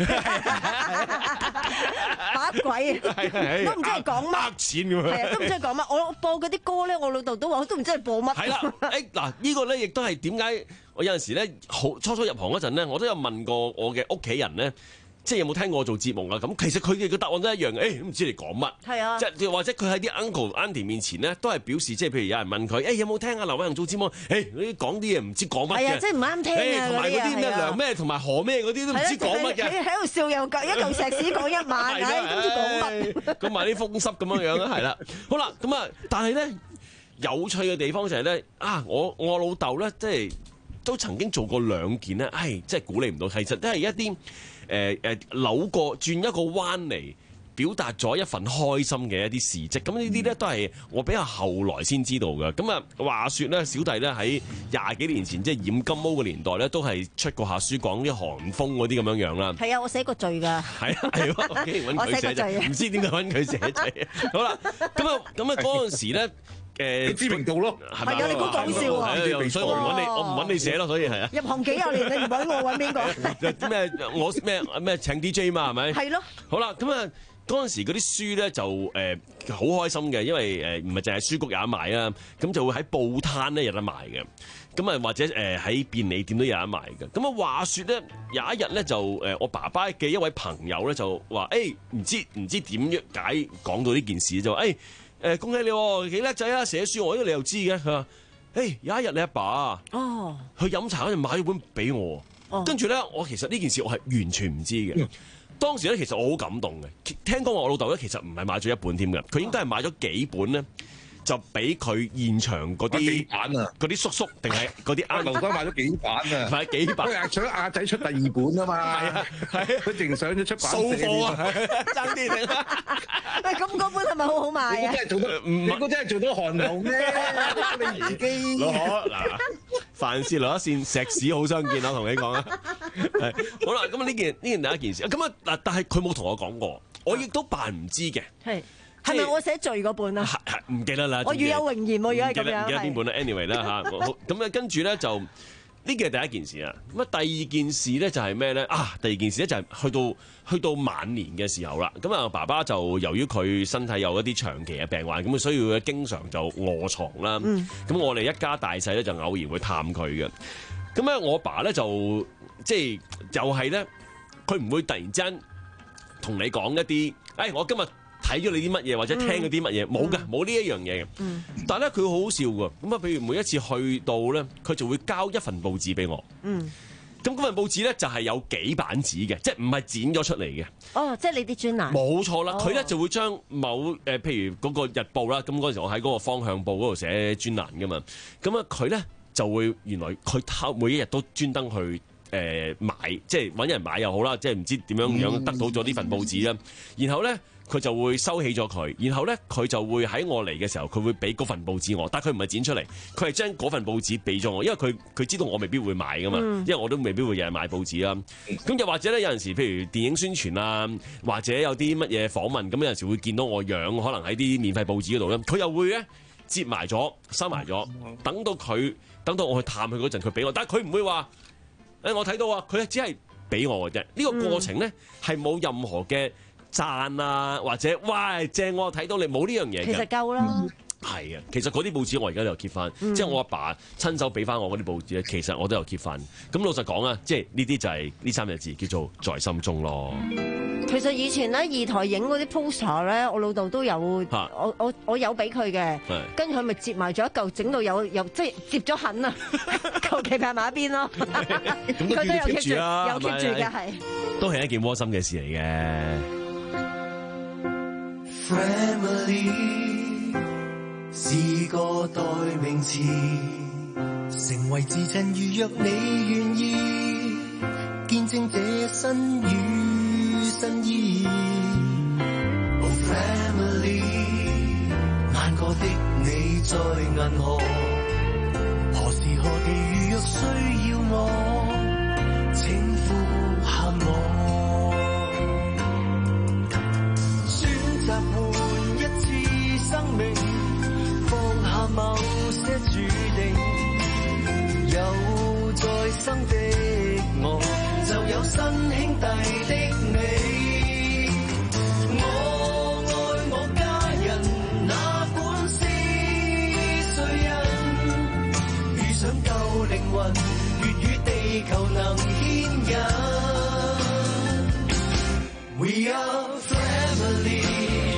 B: 把鬼，都唔知係講乜，
A: 呃錢咁樣，
B: 係啊，都唔知係講乜。我播嗰啲歌咧，我老豆都話，我都唔知係播乜。
A: 係啦，誒嗱，呢個咧亦都係點解我有陣時咧，好初初入行嗰陣咧，我都有問過我嘅屋企人咧。即係有冇聽過我做節目啊？咁其實佢哋嘅答案都一樣嘅，誒都唔知你講乜。係啊，即係或者佢喺啲 uncle auntie 面前咧，都係表示即係譬如有人問佢，誒有冇聽阿劉偉恒做節目？誒你講啲嘢唔知講乜嘅。係啊，
B: 即係唔啱聽啊！
A: 同埋嗰啲咩梁咩同埋何咩嗰啲都唔知講乜嘅。
B: 喺度笑又嚿一嚿石屎講一晚，唉都唔知講乜。
A: 講埋啲風濕咁樣樣啦，係啦。好啦，咁啊，但係咧有趣嘅地方就係咧，啊我我老豆咧，即係都曾經做過兩件咧，唉，即係估你唔到，其實都係一啲。誒誒扭過轉一個彎嚟，表達咗一份開心嘅一啲事蹟。咁呢啲咧都係我比較後來先知道嘅。咁啊話説咧，小弟咧喺廿幾年前即係染金毛嘅年代咧，都係出過下書講啲韓風嗰啲咁樣樣啦。
B: 係啊，我寫過序㗎。係
A: 啊係喎，我竟然揾佢寫啫，唔知點解揾佢寫啫。好啦，咁啊咁啊嗰陣時咧。誒
Q: 知名度咯，
B: 係啊！你估講笑啊？
A: 所以我唔揾你，我唔揾你寫咯，所以係啊。
B: 入行幾廿年，你唔揾我揾邊個？
A: 咩？我咩咩請 D J 嘛，係咪？係咯。好啦，咁啊嗰陣時嗰啲書咧就誒好開心嘅，因為誒唔係淨係書局有得賣啊，咁就會喺報攤咧有得賣嘅。 咁啊或者誒喺便利店都有得賣嘅。咁啊話説咧，有一日咧就誒我爸爸嘅一位朋友咧就話誒唔知唔知點樣解講到呢件事，就話誒誒恭喜你喎，幾叻仔啊，寫書，我覺得你又知嘅。佢話誒有一日你阿爸啊
B: 哦
A: 去飲茶嗰陣買咗本俾我，
B: 哦、
A: 跟住咧我其實呢件事我係完全唔知嘅。當時咧其實我好感動嘅，聽講我老豆咧其實唔係買咗一本添嘅，佢應該係買咗幾本咧。就俾佢現場嗰啲
Q: 版啊，
A: 嗰啲叔叔定係嗰啲阿
Q: 劉生買咗幾版啊，
A: 買幾版。
Q: 佢想阿仔出第二本啊嘛，係啊，係佢淨想咗出版
A: 掃貨啊，爭啲定。
B: 喂，咁嗰本係咪好好賣啊？
Q: 你真係做得，你估真係做到韓流咩？你自己
A: 老可嗱，凡事留一線，石屎好相見啊！同你講啊，係好啦，咁呢件呢件第一件事，咁啊嗱，但係佢冇同我講過，我亦都扮唔知嘅。
B: 係。係咪我寫罪嗰本啊？
A: 唔記得啦。
B: 我與有榮焉喎，如果係咁樣。
A: 唔記得邊本啦。anyway 啦嚇，咁咧跟住咧就呢個係第一件事啊。咁啊第二件事咧就係咩咧？啊第二件事咧就係去到去到晚年嘅時候啦。咁啊爸爸就由於佢身體有一啲長期嘅病患，咁啊所以佢經常就臥床啦。咁、嗯、我哋一家大細咧就偶然會探佢嘅。咁咧我爸咧就即係就係咧，佢唔會突然之間同你講一啲，誒、哎、我今日睇咗你啲乜嘢，或者聽咗啲乜嘢，冇、嗯、嘅，冇呢一樣嘢嘅。嗯、但係咧，佢好好笑㗎。咁啊，譬如每一次去到咧，佢就會交一份報紙俾我。嗯。咁嗰份報紙咧就係有幾版紙嘅，即係唔係剪咗出嚟嘅。
B: 哦，即係你啲專欄。冇
A: 錯啦，佢咧、哦、就會將某誒、呃，譬如嗰個日報啦，咁嗰陣時我喺嗰個方向報嗰度寫專欄㗎嘛。咁啊，佢咧就會原來佢偷每一日都專登去誒、呃、買，即係揾人買又好啦，即係唔知點樣樣得到咗呢份報紙啦。嗯、然後咧。佢就會收起咗佢，然後咧佢就會喺我嚟嘅時候，佢會俾嗰份報紙我，但係佢唔係剪出嚟，佢係將嗰份報紙俾咗我，因為佢佢知道我未必會買噶嘛，嗯、因為我都未必會日日買報紙啦。咁又、嗯、或者咧有陣時，譬如電影宣傳啊，或者有啲乜嘢訪問，咁有陣時會見到我樣，可能喺啲免費報紙嗰度咧，佢又會咧摺埋咗、收埋咗，等到佢等到我去探佢嗰陣，佢俾我，但係佢唔會話誒、欸、我睇到啊，佢只係俾我嘅啫。呢、呢個過程咧係冇任何嘅讚啊，或者喂正我睇到你冇呢樣嘢嘅，
B: 其實夠啦。
A: 係啊、嗯，其實嗰啲報紙我而家都有 keep 翻，嗯、即係我阿爸親手俾翻我嗰啲報紙咧，其實我都有 keep 翻。咁老實講啊，即係呢啲就係呢三隻字叫做在心中咯。
B: 其實以前咧二台影嗰啲 poster 咧，我老豆都有，啊、我我我有俾佢嘅，跟住佢咪摺埋咗一嚿，整到有有即係摺咗痕啊，求其擺埋一邊咯。佢都有 keep 住，有 keep 住嘅係，
A: 都係一件窩心嘅事嚟嘅。
N: Family 是個代名詞，成為至親。如若你願意見證這新與新意，Oh family， 難過的你在銀河，何時何地如若需要我，請呼喊我。換一次生命，放下某些注定，有再生的我，就有新兄弟的你。我愛我家人，哪管是誰人，遇上舊靈魂，越與地球能牽引。We are family。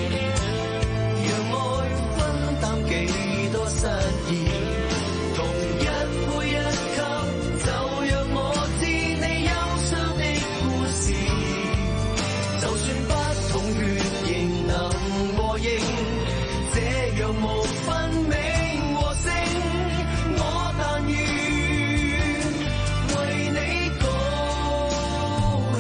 N: 失意，同一杯一吸，就讓我知你憂傷的故事。就算不同血型能和應，這樣無分名和姓，我但願為你高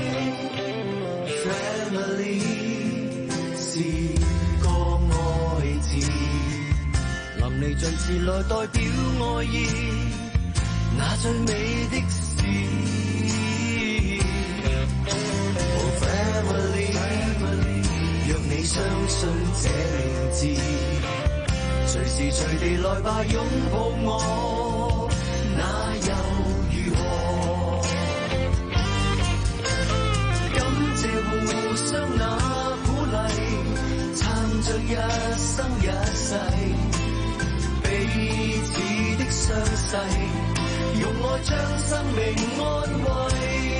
N: 興。Family 是個愛字。你盡是來代表愛意，那最美的事。Oh family， 若你相信這名字，隨時隨地來吧擁抱我，那又如何？感謝互相那鼓勵，撐着一生一世。彼此的傷勢。 將生命安慰。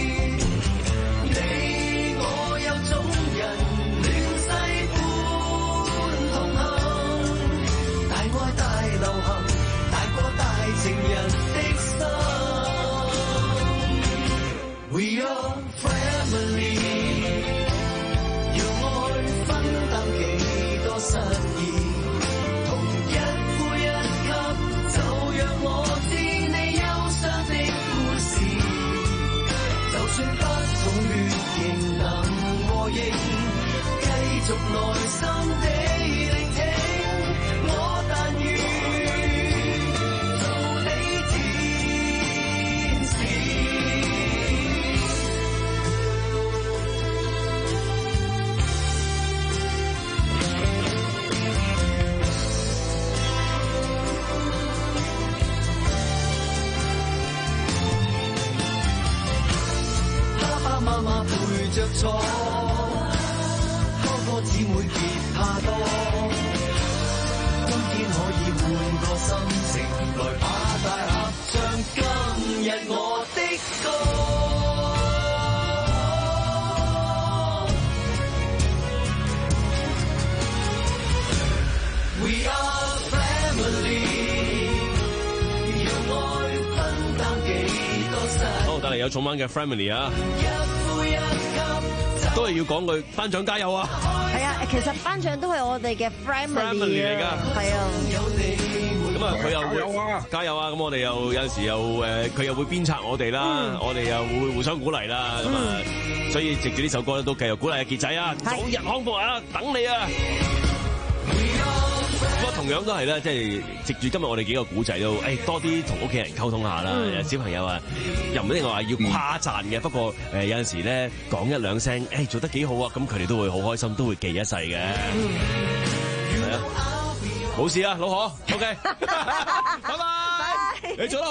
N: 你我有種人亂世般同行，大愛大流行，大過大情人的心。We are family， 讓愛分擔幾多失意，同一呼一吸，就讓我知你憂傷的故事。就算不同血型能和應，繼續耐心地聆聽，我但願做你天使。爸媽陪着坐，哥哥姊妹別怕多，今天可以換個心情，來把大合唱今日我的歌。We are family， 讓愛分擔幾多失。
A: 好，帶嚟有重溫嘅 Family 啊！都係要講句班長加油啊！
B: 係啊，其實班長都係我哋嘅 family
A: 嚟㗎，
B: 係啊。
A: 咁啊，佢又會加油啊！咁我哋又有陣時又誒，佢又會鞭策我哋啦，我哋又會互相鼓勵啦。咁啊，所以藉住呢首歌咧，都繼續鼓勵阿傑仔啊，早日康復啊，等你啊！不過同樣都係啦，即係藉住今日我哋幾個古仔都，誒多啲同屋企人溝通下啦。嗯、小朋友啊，又唔一定話要誇讚嘅，嗯、不過誒有陣時咧講一兩聲，誒做得幾好啊，咁佢哋都會好開心，都會記一世嘅。係啊、嗯，冇事啊，老何 ，OK，拜拜，你做得好。